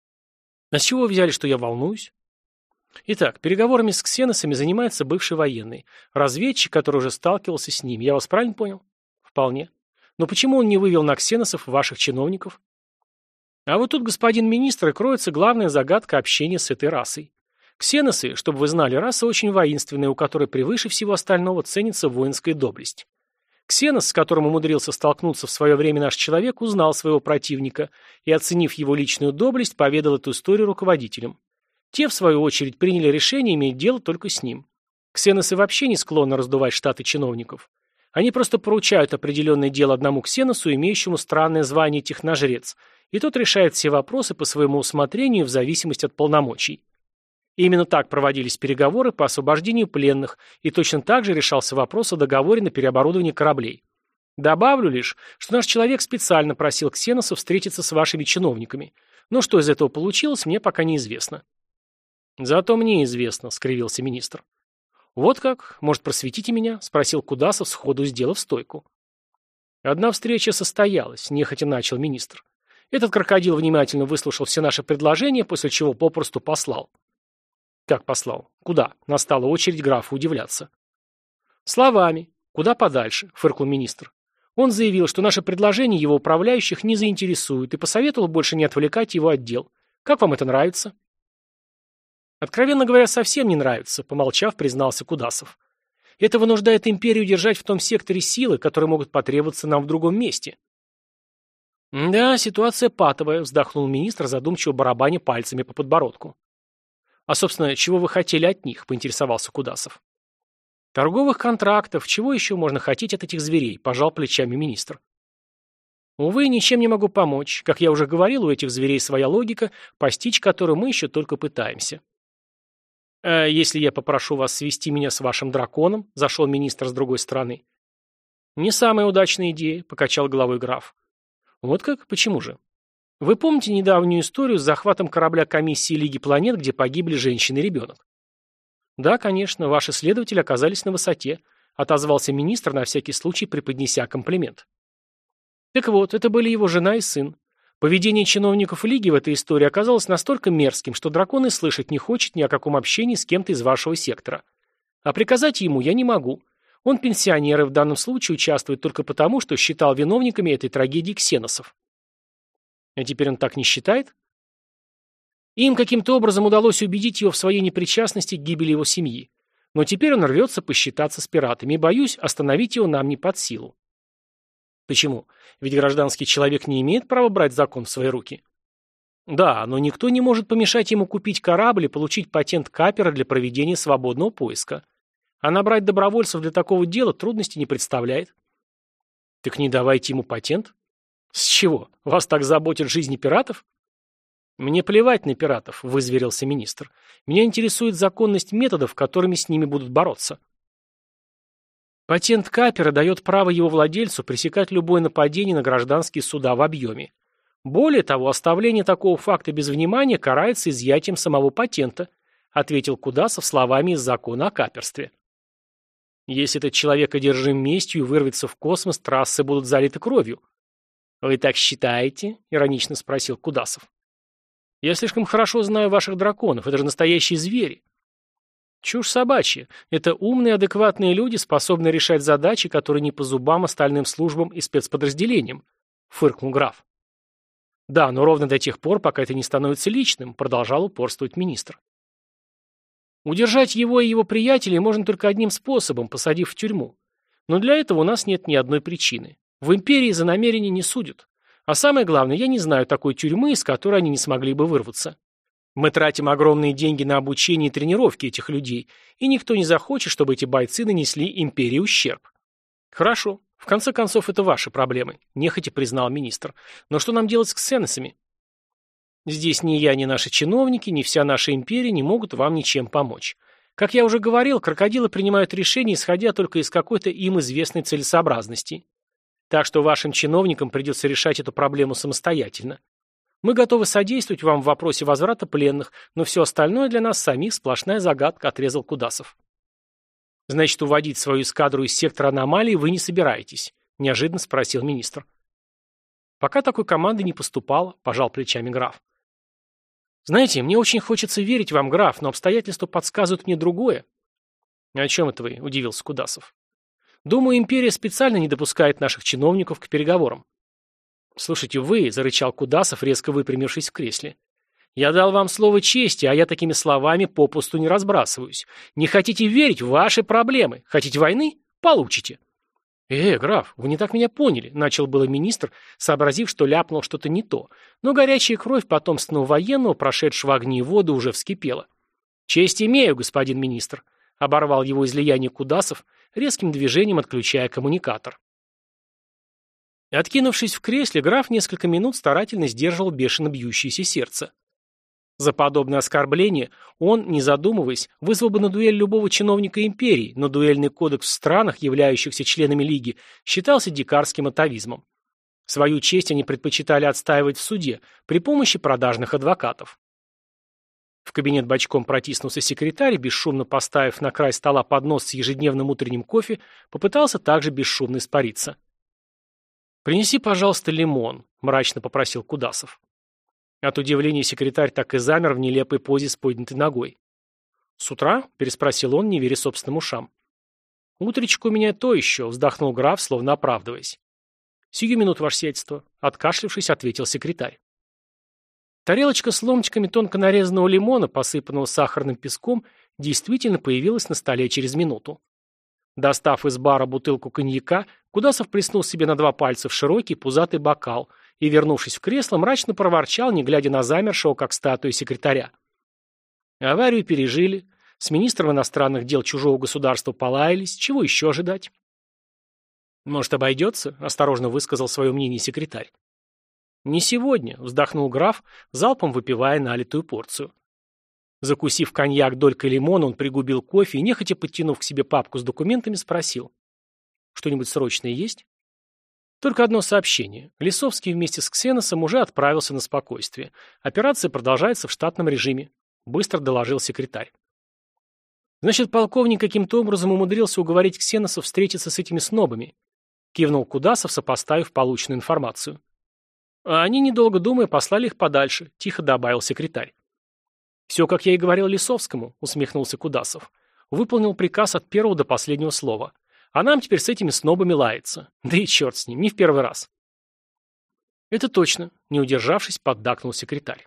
«А с чего вы взяли, что я волнуюсь?» «Итак, переговорами с ксеносами занимается бывший военный. Разведчик, который уже сталкивался с ними. Я вас правильно понял?» «Вполне. Но почему он не вывел на ксеносов ваших чиновников?» «А вот тут, господин министр, и кроется главная загадка общения с этой расой. Ксеносы, чтобы вы знали, раса очень воинственная, у которой превыше всего остального ценится воинская доблесть. Ксенос, с которым умудрился столкнуться в свое время наш человек, узнал своего противника и, оценив его личную доблесть, поведал эту историю руководителям. Те, в свою очередь, приняли решение иметь дело только с ним. Ксеносы вообще не склонны раздувать штаты чиновников. Они просто поручают определенное дело одному ксеносу, имеющему странное звание техножрец, и тот решает все вопросы по своему усмотрению в зависимости от полномочий. И именно так проводились переговоры по освобождению пленных, и точно так же решался вопрос о договоре на переоборудование кораблей. Добавлю лишь, что наш человек специально просил ксеносов встретиться с вашими чиновниками. Но что из этого получилось, мне пока неизвестно. «Зато мне известно», — скривился министр. «Вот как? Может, просветите меня?» — спросил Кудасов, сходу сделав стойку. «Одна встреча состоялась», — нехотя начал министр. «Этот крокодил внимательно выслушал все наши предложения, после чего попросту послал». «Как послал? Куда?» — настала очередь графа удивляться. «Словами. Куда подальше», — фыркнул министр. Он заявил, что наши предложения его управляющих не заинтересуют, и посоветовал больше не отвлекать его от дел. Как вам это нравится?» «Откровенно говоря, совсем не нравится», — помолчав, признался Кудасов. «Это вынуждает империю держать в том секторе силы, которые могут потребоваться нам в другом месте». «Да, ситуация патовая», — вздохнул министр, задумчиво барабаня пальцами по подбородку. «А, собственно, чего вы хотели от них?» — поинтересовался Кудасов. «Торговых контрактов. Чего еще можно хотеть от этих зверей?» — пожал плечами министр. «Увы, ничем не могу помочь. Как я уже говорил, у этих зверей своя логика, постичь которую мы еще только пытаемся». «А если я попрошу вас свести меня с вашим драконом?» – зашел министр с другой стороны. «Не самая удачная идея», – покачал головой граф. «Вот как? Почему же? Вы помните недавнюю историю с захватом корабля комиссии Лиги планет, где погибли женщина и ребенок?» «Да, конечно, ваши следователи оказались на высоте», – отозвался министр, на всякий случай преподнеся комплимент. Так вот, это были его жена и сын. Поведение чиновников Лиги в этой истории оказалось настолько мерзким, что дракон и слышать не хочет ни о каком общении с кем-то из вашего сектора. А приказать ему я не могу. Он пенсионер и в данном случае участвует только потому, что считал виновниками этой трагедии ксеносов. А теперь он так не считает? Им каким-то образом удалось убедить его в своей непричастности к гибели его семьи. Но теперь он рвется посчитаться с пиратами, и, боюсь, остановить его нам не под силу. Почему? Ведь гражданский человек не имеет права брать закон в свои руки. Да, но никто не может помешать ему купить корабль и получить патент капера для проведения свободного поиска. А набрать добровольцев для такого дела трудности не представляет. Так не давайте ему патент? С чего? Вас так заботят жизни пиратов? Мне плевать на пиратов, вызверился министр. Меня интересует законность методов, которыми с ними будут бороться. Патент капера дает право его владельцу пресекать любое нападение на гражданские суда в объеме. Более того, оставление такого факта без внимания карается изъятием самого патента, ответил Кудасов словами из закона о каперстве. Если этот человек одержим местью и вырвется в космос, трассы будут залиты кровью. Вы так считаете? Иронично спросил Кудасов. Я слишком хорошо знаю ваших драконов, это же настоящие звери. Чушь собачья. Это умные, адекватные люди, способные решать задачи, которые не по зубам остальным службам и спецподразделениям, фыркнул граф. Да, но ровно до тех пор, пока это не становится личным, продолжал упорствовать министр. Удержать его и его приятелей можно только одним способом, посадив в тюрьму. Но для этого у нас нет ни одной причины. В империи за намерения не судят. А самое главное, я не знаю такой тюрьмы, из которой они не смогли бы вырваться. Мы тратим огромные деньги на обучение и тренировки этих людей, и никто не захочет, чтобы эти бойцы нанесли империи ущерб. Хорошо, в конце концов, это ваши проблемы, нехотя признал министр. Но что нам делать с ксеносами? Здесь ни я, ни наши чиновники, ни вся наша империя не могут вам ничем помочь. Как я уже говорил, крокодилы принимают решения, исходя только из какой-то им известной целесообразности. Так что вашим чиновникам придется решать эту проблему самостоятельно. Мы готовы содействовать вам в вопросе возврата пленных, но все остальное для нас самих сплошная загадка, отрезал Кудасов. Значит, уводить свою эскадру из сектора аномалии вы не собираетесь? Неожиданно спросил министр. Пока такой команды не поступало, пожал плечами граф. Знаете, мне очень хочется верить вам, граф, но обстоятельства подсказывают мне другое. О чем это вы? Удивился Кудасов. Думаю, империя специально не допускает наших чиновников к переговорам. «Слушайте, вы», — зарычал Кудасов, резко выпрямившись в кресле. «Я дал вам слово чести, а я такими словами попусту не разбрасываюсь. Не хотите верить в ваши проблемы? Хотите войны? Получите». «Э, граф, вы не так меня поняли», — начал было министр, сообразив, что ляпнул что-то не то. Но горячая кровь потомственного военного, прошедшего огни и воды, уже вскипела. «Честь имею, господин министр», — оборвал его излияние Кудасов, резким движением отключая коммуникатор. Откинувшись в кресле, граф несколько минут старательно сдерживал бешено бьющееся сердце. За подобное оскорбление он, не задумываясь, вызвал бы на дуэль любого чиновника империи, но дуэльный кодекс в странах, являющихся членами Лиги, считался дикарским атавизмом. Свою честь они предпочитали отстаивать в суде при помощи продажных адвокатов. В кабинет бочком протиснулся секретарь, бесшумно поставив на край стола поднос с ежедневным утренним кофе, попытался также бесшумно испариться. «Принеси, пожалуйста, лимон», — мрачно попросил Кудасов. От удивления секретарь так и замер в нелепой позе с поднятой ногой. «С утра?» — переспросил он, не веря собственным ушам. «Утречко у меня то еще», — вздохнул граф, словно оправдываясь. «Сию минуту, ваше сиятельство», — откашлившись, ответил секретарь. Тарелочка с ломтиками тонко нарезанного лимона, посыпанного сахарным песком, действительно появилась на столе через минуту. Достав из бара бутылку коньяка, Кудасов плеснул себе на два пальца в широкий пузатый бокал и, вернувшись в кресло, мрачно проворчал, не глядя на замершего, как статуя секретаря. Аварию пережили, с министром иностранных дел чужого государства полаялись, чего еще ожидать? «Может, обойдется?» — осторожно высказал свое мнение секретарь. «Не сегодня», — вздохнул граф, залпом выпивая налитую порцию. Закусив коньяк долькой лимона, он пригубил кофе и, нехотя подтянув к себе папку с документами, спросил. «Что-нибудь срочное есть?» «Только одно сообщение. Лисовский вместе с Ксеносом уже отправился на спокойствие. Операция продолжается в штатном режиме», — быстро доложил секретарь. «Значит, полковник каким-то образом умудрился уговорить Ксеноса встретиться с этими снобами», — кивнул Кудасов, сопоставив полученную информацию. «А они, недолго думая, послали их подальше», — тихо добавил секретарь. «Все, как я и говорил Лисовскому», — усмехнулся Кудасов. «Выполнил приказ от первого до последнего слова. А нам теперь с этими снобами лаяться. Да и черт с ним, не в первый раз». «Это точно», — не удержавшись, поддакнул секретарь.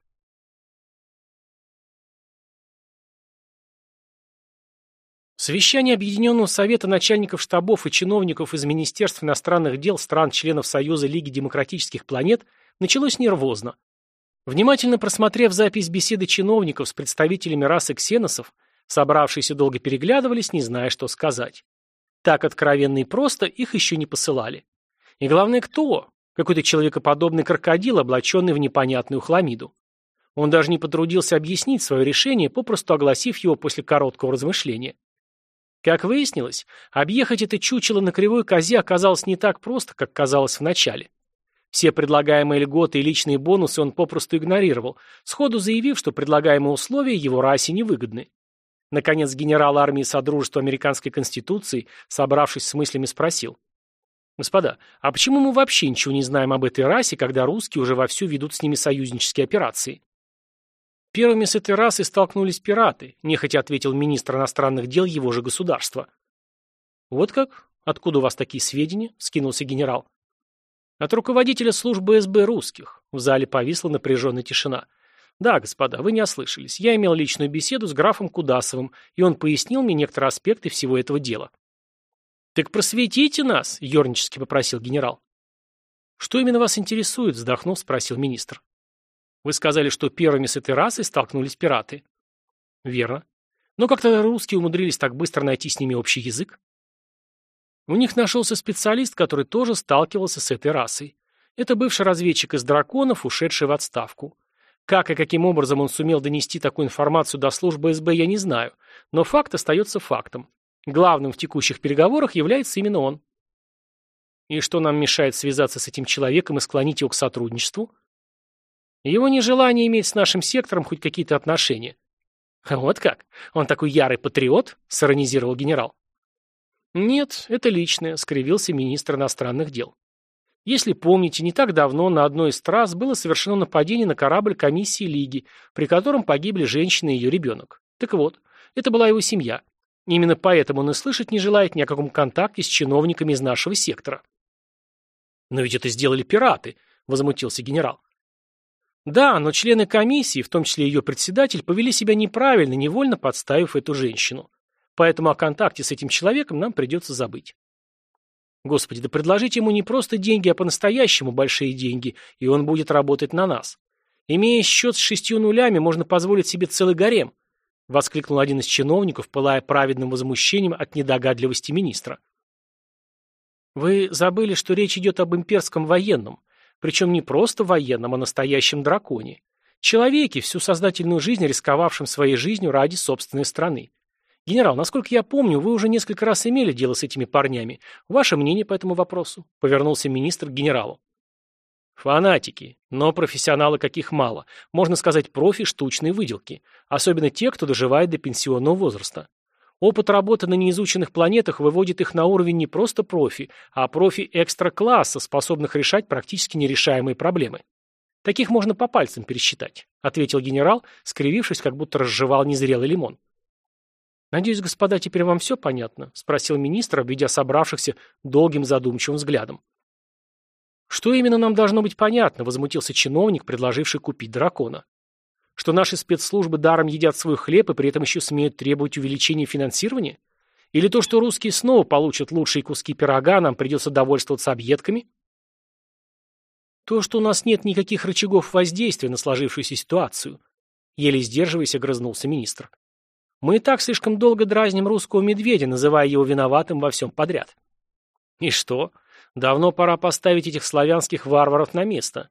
Совещание Объединенного совета начальников штабов и чиновников из Министерств иностранных дел стран-членов Союза Лиги демократических планет началось нервозно. Внимательно просмотрев запись беседы чиновников с представителями расы ксеносов, собравшиеся долго переглядывались, не зная, что сказать. Так откровенно и просто их еще не посылали. И главное, кто? Какой-то человекоподобный крокодил, облаченный в непонятную хламиду. Он даже не потрудился объяснить свое решение, попросту огласив его после короткого размышления. Как выяснилось, объехать это чучело на кривой козе оказалось не так просто, как казалось вначале. Все предлагаемые льготы и личные бонусы он попросту игнорировал, сходу заявив, что предлагаемые условия его расе невыгодны. Наконец, генерал армии Содружества Американской Конституции, собравшись с мыслями, спросил. «Господа, а почему мы вообще ничего не знаем об этой расе, когда русские уже вовсю ведут с ними союзнические операции?» «Первыми с этой расой столкнулись пираты», — нехотя ответил министр иностранных дел его же государства. «Вот как? Откуда у вас такие сведения?» — вскинулся генерал. «От руководителя службы эс бэ русских». В зале повисла напряженная тишина. «Да, господа, вы не ослышались. Я имел личную беседу с графом Кудасовым, и он пояснил мне некоторые аспекты всего этого дела». «Так просветите нас», — ернически попросил генерал. «Что именно вас интересует?» — вздохнув, спросил министр. «Вы сказали, что первыми с этой расой столкнулись пираты». «Верно. Но как-то русские умудрились так быстро найти с ними общий язык?» «У них нашелся специалист, который тоже сталкивался с этой расой. Это бывший разведчик из драконов, ушедший в отставку. Как и каким образом он сумел донести такую информацию до службы эс бэ, я не знаю, но факт остается фактом. Главным в текущих переговорах является именно он». «И что нам мешает связаться с этим человеком и склонить его к сотрудничеству?» «Его нежелание иметь с нашим сектором хоть какие-то отношения». «Вот как? Он такой ярый патриот?» — сиронизировал генерал. «Нет, это личное», — скривился министр иностранных дел. «Если помните, не так давно на одной из трасс было совершено нападение на корабль комиссии Лиги, при котором погибли женщина и ее ребенок. Так вот, это была его семья. Именно поэтому он и слышать не желает ни о каком контакте с чиновниками из нашего сектора». «Но ведь это сделали пираты», — возмутился генерал. «Да, но члены комиссии, в том числе ее председатель, повели себя неправильно, невольно подставив эту женщину. Поэтому о контакте с этим человеком нам придется забыть». «Господи, да предложите ему не просто деньги, а по-настоящему большие деньги, и он будет работать на нас. Имея счет с шестью нулями, можно позволить себе целый гарем», — воскликнул один из чиновников, пылая праведным возмущением от недогадливости министра. «Вы забыли, что речь идет об имперском военном, причем не просто военном, а настоящем драконе. Человеке, всю сознательную жизнь рисковавшем своей жизнью ради собственной страны. Генерал, насколько я помню, вы уже несколько раз имели дело с этими парнями. Ваше мнение по этому вопросу?» — повернулся министр к генералу. «Фанатики, но профессионалы каких мало. Можно сказать, профи штучной выделки. Особенно те, кто доживает до пенсионного возраста. Опыт работы на неизученных планетах выводит их на уровень не просто профи, а профи экстра-класса, способных решать практически нерешаемые проблемы. Таких можно по пальцам пересчитать», — ответил генерал, скривившись, как будто разжевал незрелый лимон. «Надеюсь, господа, теперь вам все понятно?» — спросил министр, обведя собравшихся долгим задумчивым взглядом. «Что именно нам должно быть понятно?» — возмутился чиновник, предложивший купить дракона. «Что наши спецслужбы даром едят свой хлеб и при этом еще смеют требовать увеличения финансирования? Или то, что русские снова получат лучшие куски пирога, а нам придется довольствоваться объедками?» «То, что у нас нет никаких рычагов воздействия на сложившуюся ситуацию», — еле сдерживаясь, огрызнулся министр. «Мы и так слишком долго дразним русского медведя, называя его виноватым во всем подряд». «И что? Давно пора поставить этих славянских варваров на место.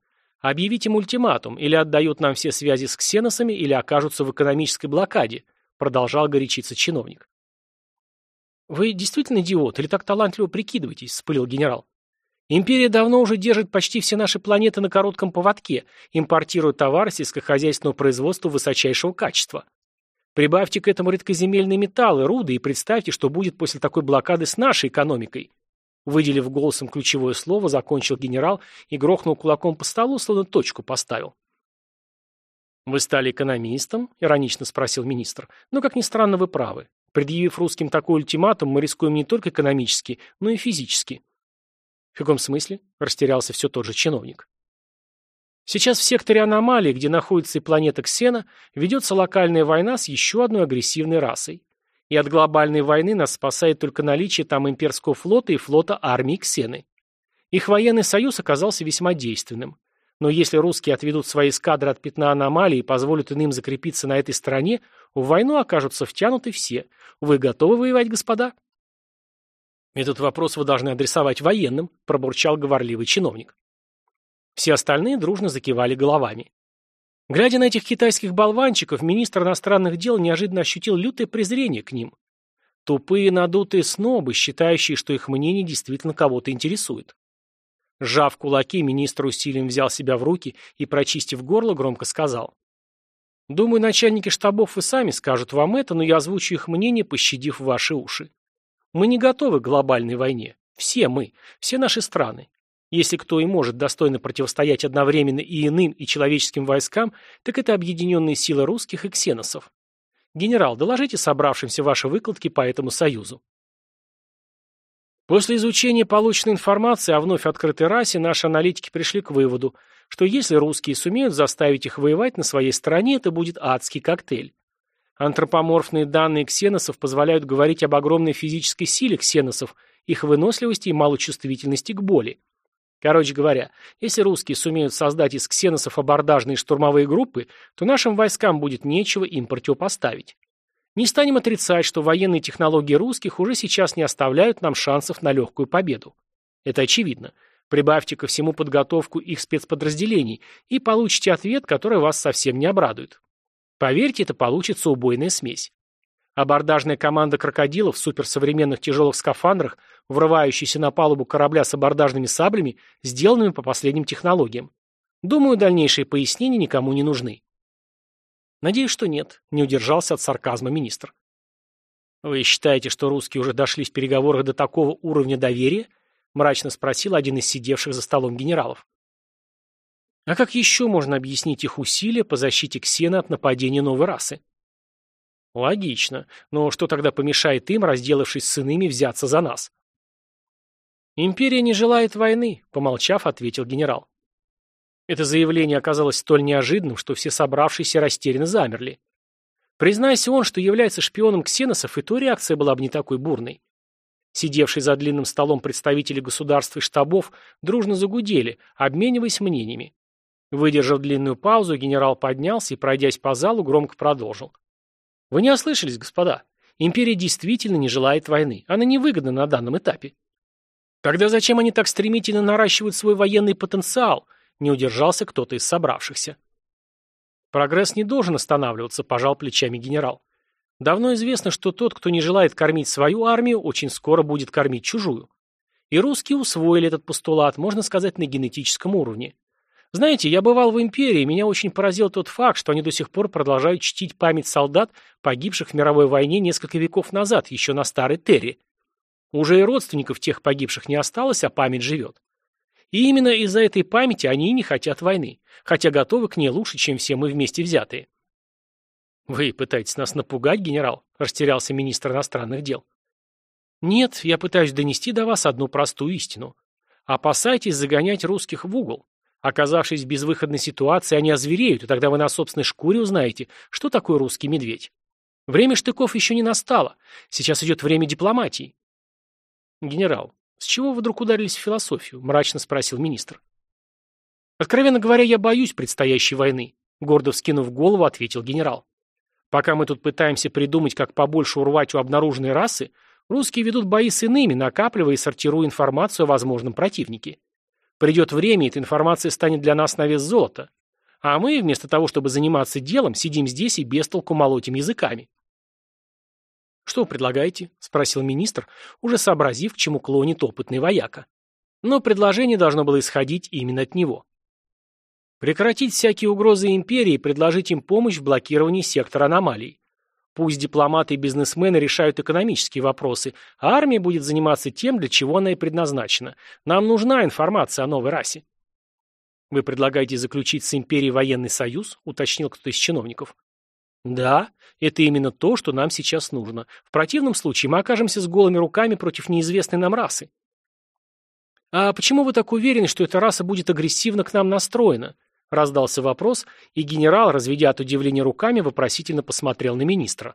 Объявите им ультиматум, или отдают нам все связи с ксеносами, или окажутся в экономической блокаде, продолжал горячиться чиновник. Вы действительно идиот или так талантливо прикидываетесь, вспылил генерал. Империя давно уже держит почти все наши планеты на коротком поводке, импортирует товары сельскохозяйственного производства высочайшего качества. Прибавьте к этому редкоземельные металлы, руды и представьте, что будет после такой блокады с нашей экономикой. Выделив голосом ключевое слово, закончил генерал и грохнул кулаком по столу, словно точку поставил. «Вы стали экономистом?» – иронично спросил министр. «Но, как ни странно, вы правы. Предъявив русским такой ультиматум, мы рискуем не только экономически, но и физически». «В каком смысле?» – растерялся все тот же чиновник. «Сейчас в секторе аномалии, где находится и планета Ксена, ведется локальная война с еще одной агрессивной расой. И от глобальной войны нас спасает только наличие там имперского флота и флота армии Ксены. Их военный союз оказался весьма действенным. Но если русские отведут свои эскадры от пятна аномалии и позволят иным закрепиться на этой стороне, в войну окажутся втянуты все. Вы готовы воевать, господа?» «Этот вопрос вы должны адресовать военным», – пробурчал говорливый чиновник. Все остальные дружно закивали головами. Глядя на этих китайских болванчиков, министр иностранных дел неожиданно ощутил лютое презрение к ним. Тупые надутые снобы, считающие, что их мнение действительно кого-то интересует. Сжав кулаки, министр усилием взял себя в руки и, прочистив горло, громко сказал. «Думаю, начальники штабов и сами скажут вам это, но я озвучу их мнение, пощадив ваши уши. Мы не готовы к глобальной войне. Все мы, все наши страны. Если кто и может достойно противостоять одновременно и иным, и человеческим войскам, так это объединенные силы русских и ксеносов. Генерал, доложите собравшимся ваши выкладки по этому союзу». После изучения полученной информации о вновь открытой расе наши аналитики пришли к выводу, что если русские сумеют заставить их воевать на своей стороне, это будет адский коктейль. Антропоморфные данные ксеносов позволяют говорить об огромной физической силе ксеносов, их выносливости и малочувствительности к боли. Короче говоря, если русские сумеют создать из ксеносов абордажные штурмовые группы, то нашим войскам будет нечего им противопоставить. Не станем отрицать, что военные технологии русских уже сейчас не оставляют нам шансов на легкую победу. Это очевидно. Прибавьте ко всему подготовку их спецподразделений и получите ответ, который вас совсем не обрадует. Поверьте, это получится убойная смесь. Абордажная команда крокодилов в суперсовременных тяжелых скафандрах, врывающаяся на палубу корабля с абордажными саблями, сделанными по последним технологиям. Думаю, дальнейшие пояснения никому не нужны. Надеюсь, что нет, не удержался от сарказма министр. Вы считаете, что русские уже дошли в переговорах до такого уровня доверия? Мрачно спросил один из сидевших за столом генералов. А как еще можно объяснить их усилия по защите Ксены от нападения новой расы? Логично. Но что тогда помешает им, разделавшись с иными, взяться за нас? Империя не желает войны, помолчав, ответил генерал. Это заявление оказалось столь неожиданным, что все собравшиеся растерянно замерли. Признайся он, что является шпионом ксеносов, и то реакция была бы не такой бурной. Сидевшие за длинным столом представители государств и штабов дружно загудели, обмениваясь мнениями. Выдержав длинную паузу, генерал поднялся и, пройдясь по залу, громко продолжил. Вы не ослышались, господа. Империя действительно не желает войны. Она невыгодна на данном этапе. Тогда зачем они так стремительно наращивают свой военный потенциал? Не удержался кто-то из собравшихся. Прогресс не должен останавливаться, пожал плечами генерал. Давно известно, что тот, кто не желает кормить свою армию, очень скоро будет кормить чужую. И русские усвоили этот постулат, можно сказать, на генетическом уровне. Знаете, я бывал в империи, и меня очень поразил тот факт, что они до сих пор продолжают чтить память солдат, погибших в мировой войне несколько веков назад, еще на старой Терре. Уже и родственников тех погибших не осталось, а память живет. И именно из-за этой памяти они и не хотят войны, хотя готовы к ней лучше, чем все мы вместе взятые. «Вы пытаетесь нас напугать, генерал?» – растерялся министр иностранных дел. «Нет, я пытаюсь донести до вас одну простую истину. Опасайтесь загонять русских в угол. Оказавшись в безвыходной ситуации, они озвереют, и тогда вы на собственной шкуре узнаете, что такое русский медведь. Время штыков еще не настало. Сейчас идет время дипломатии». «Генерал, с чего вы вдруг ударились в философию?» – мрачно спросил министр. «Откровенно говоря, я боюсь предстоящей войны», – гордо вскинув голову, ответил генерал. «Пока мы тут пытаемся придумать, как побольше урвать у обнаруженной расы, русские ведут бои с иными, накапливая и сортируя информацию о возможном противнике. Придет время, и эта информация станет для нас на вес золота. А мы, вместо того, чтобы заниматься делом, сидим здесь и без толку молотим языками. «Что вы предлагаете?» – спросил министр, уже сообразив, к чему клонит опытный вояка. Но предложение должно было исходить именно от него. Прекратить всякие угрозы империи и предложить им помощь в блокировании сектора аномалий. Пусть дипломаты и бизнесмены решают экономические вопросы, а армия будет заниматься тем, для чего она и предназначена. Нам нужна информация о новой расе. «Вы предлагаете заключить с империей военный союз?» – уточнил кто-то из чиновников. «Да, это именно то, что нам сейчас нужно. В противном случае мы окажемся с голыми руками против неизвестной нам расы». «А почему вы так уверены, что эта раса будет агрессивно к нам настроена?» – раздался вопрос, и генерал, разведя от удивления руками, вопросительно посмотрел на министра.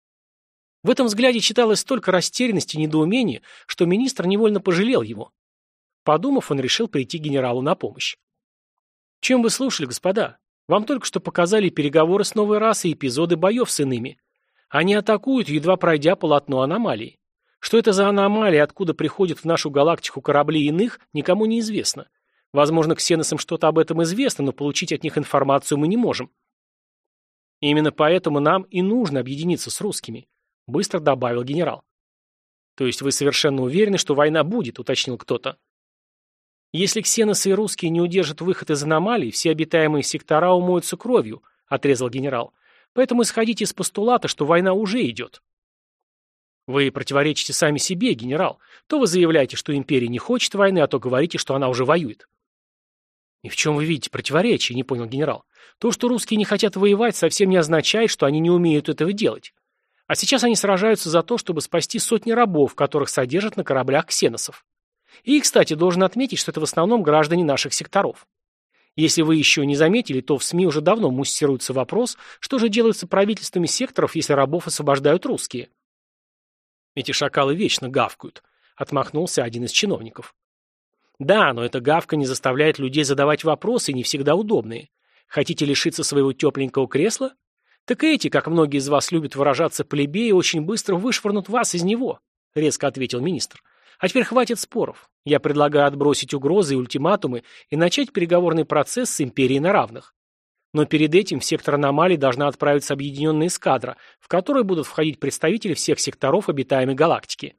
В этом взгляде читалось столько растерянности и недоумения, что министр невольно пожалел его. Подумав, он решил прийти генералу на помощь. «Чем вы слушали, господа? Вам только что показали переговоры с новой расой и эпизоды боев с иными. Они атакуют, едва пройдя полотно аномалии. Что это за аномалии, откуда приходят в нашу галактику корабли иных, никому не известно. Возможно, ксеносам что-то об этом известно, но получить от них информацию мы не можем. Именно поэтому нам и нужно объединиться с русскими», — быстро добавил генерал. «То есть вы совершенно уверены, что война будет?» — уточнил кто-то. «Если ксеносы и русские не удержат выход из аномалий, все обитаемые сектора умоются кровью», — отрезал генерал. «Поэтому исходите из постулата, что война уже идет». «Вы противоречите сами себе, генерал. То вы заявляете, что империя не хочет войны, а то говорите, что она уже воюет». «И в чем вы видите противоречие?» — не понял генерал. «То, что русские не хотят воевать, совсем не означает, что они не умеют этого делать. А сейчас они сражаются за то, чтобы спасти сотни рабов, которых содержат на кораблях ксеносов. И, кстати, должен отметить, что это в основном граждане наших секторов. Если вы еще не заметили, то в СМИ уже давно муссируется вопрос, что же делается правительствами секторов, если рабов освобождают русские». «Эти шакалы вечно гавкают», — отмахнулся один из чиновников. «Да, но эта гавка не заставляет людей задавать вопросы, не всегда удобные. Хотите лишиться своего тепленького кресла? Так эти, как многие из вас любят выражаться, плебеи, очень быстро вышвырнут вас из него», — резко ответил министр. «А теперь хватит споров. Я предлагаю отбросить угрозы и ультиматумы и начать переговорный процесс с империей на равных. Но перед этим в сектор аномалий должна отправиться объединенная эскадра, в которой будут входить представители всех секторов обитаемой галактики».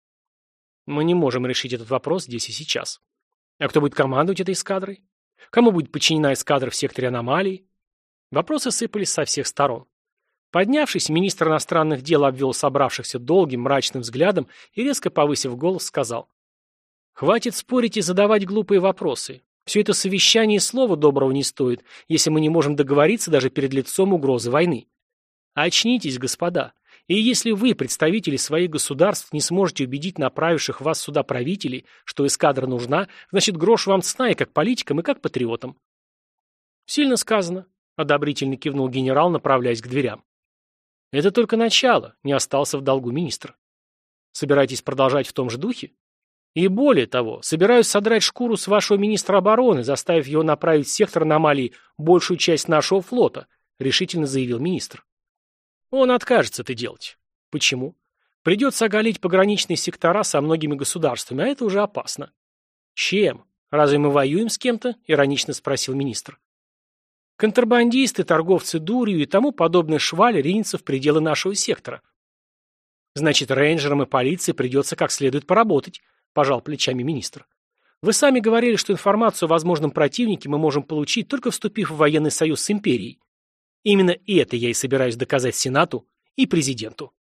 «Мы не можем решить этот вопрос здесь и сейчас. А кто будет командовать этой эскадрой? Кому будет подчинена эскадра в секторе аномалий?» Вопросы сыпались со всех сторон. Поднявшись, министр иностранных дел обвел собравшихся долгим, мрачным взглядом и, резко повысив голос, сказал: «Хватит спорить и задавать глупые вопросы. Все это совещание и слова доброго не стоит, если мы не можем договориться даже перед лицом угрозы войны. Очнитесь, господа. И если вы, представители своих государств, не сможете убедить направивших вас сюда правителей, что эскадра нужна, значит, грош вам цена и как политикам, и как патриотам». «Сильно сказано», — одобрительно кивнул генерал, направляясь к дверям. «Это только начало», — не остался в долгу министр. «Собираетесь продолжать в том же духе? И более того, собираюсь содрать шкуру с вашего министра обороны, заставив его направить в сектор аномалий большую часть нашего флота», — решительно заявил министр. «Он откажется это делать». «Почему?» «Придется оголить пограничные сектора со многими государствами, а это уже опасно». «Чем? Разве мы воюем с кем-то?» — иронично спросил министр. «Контрабандисты, торговцы дурью и тому подобное шваль ринется в пределы нашего сектора». «Значит, рейнджерам и полиции придется как следует поработать», — пожал плечами министр. «Вы сами говорили, что информацию о возможном противнике мы можем получить, только вступив в военный союз с империей. Именно это я и собираюсь доказать Сенату и президенту».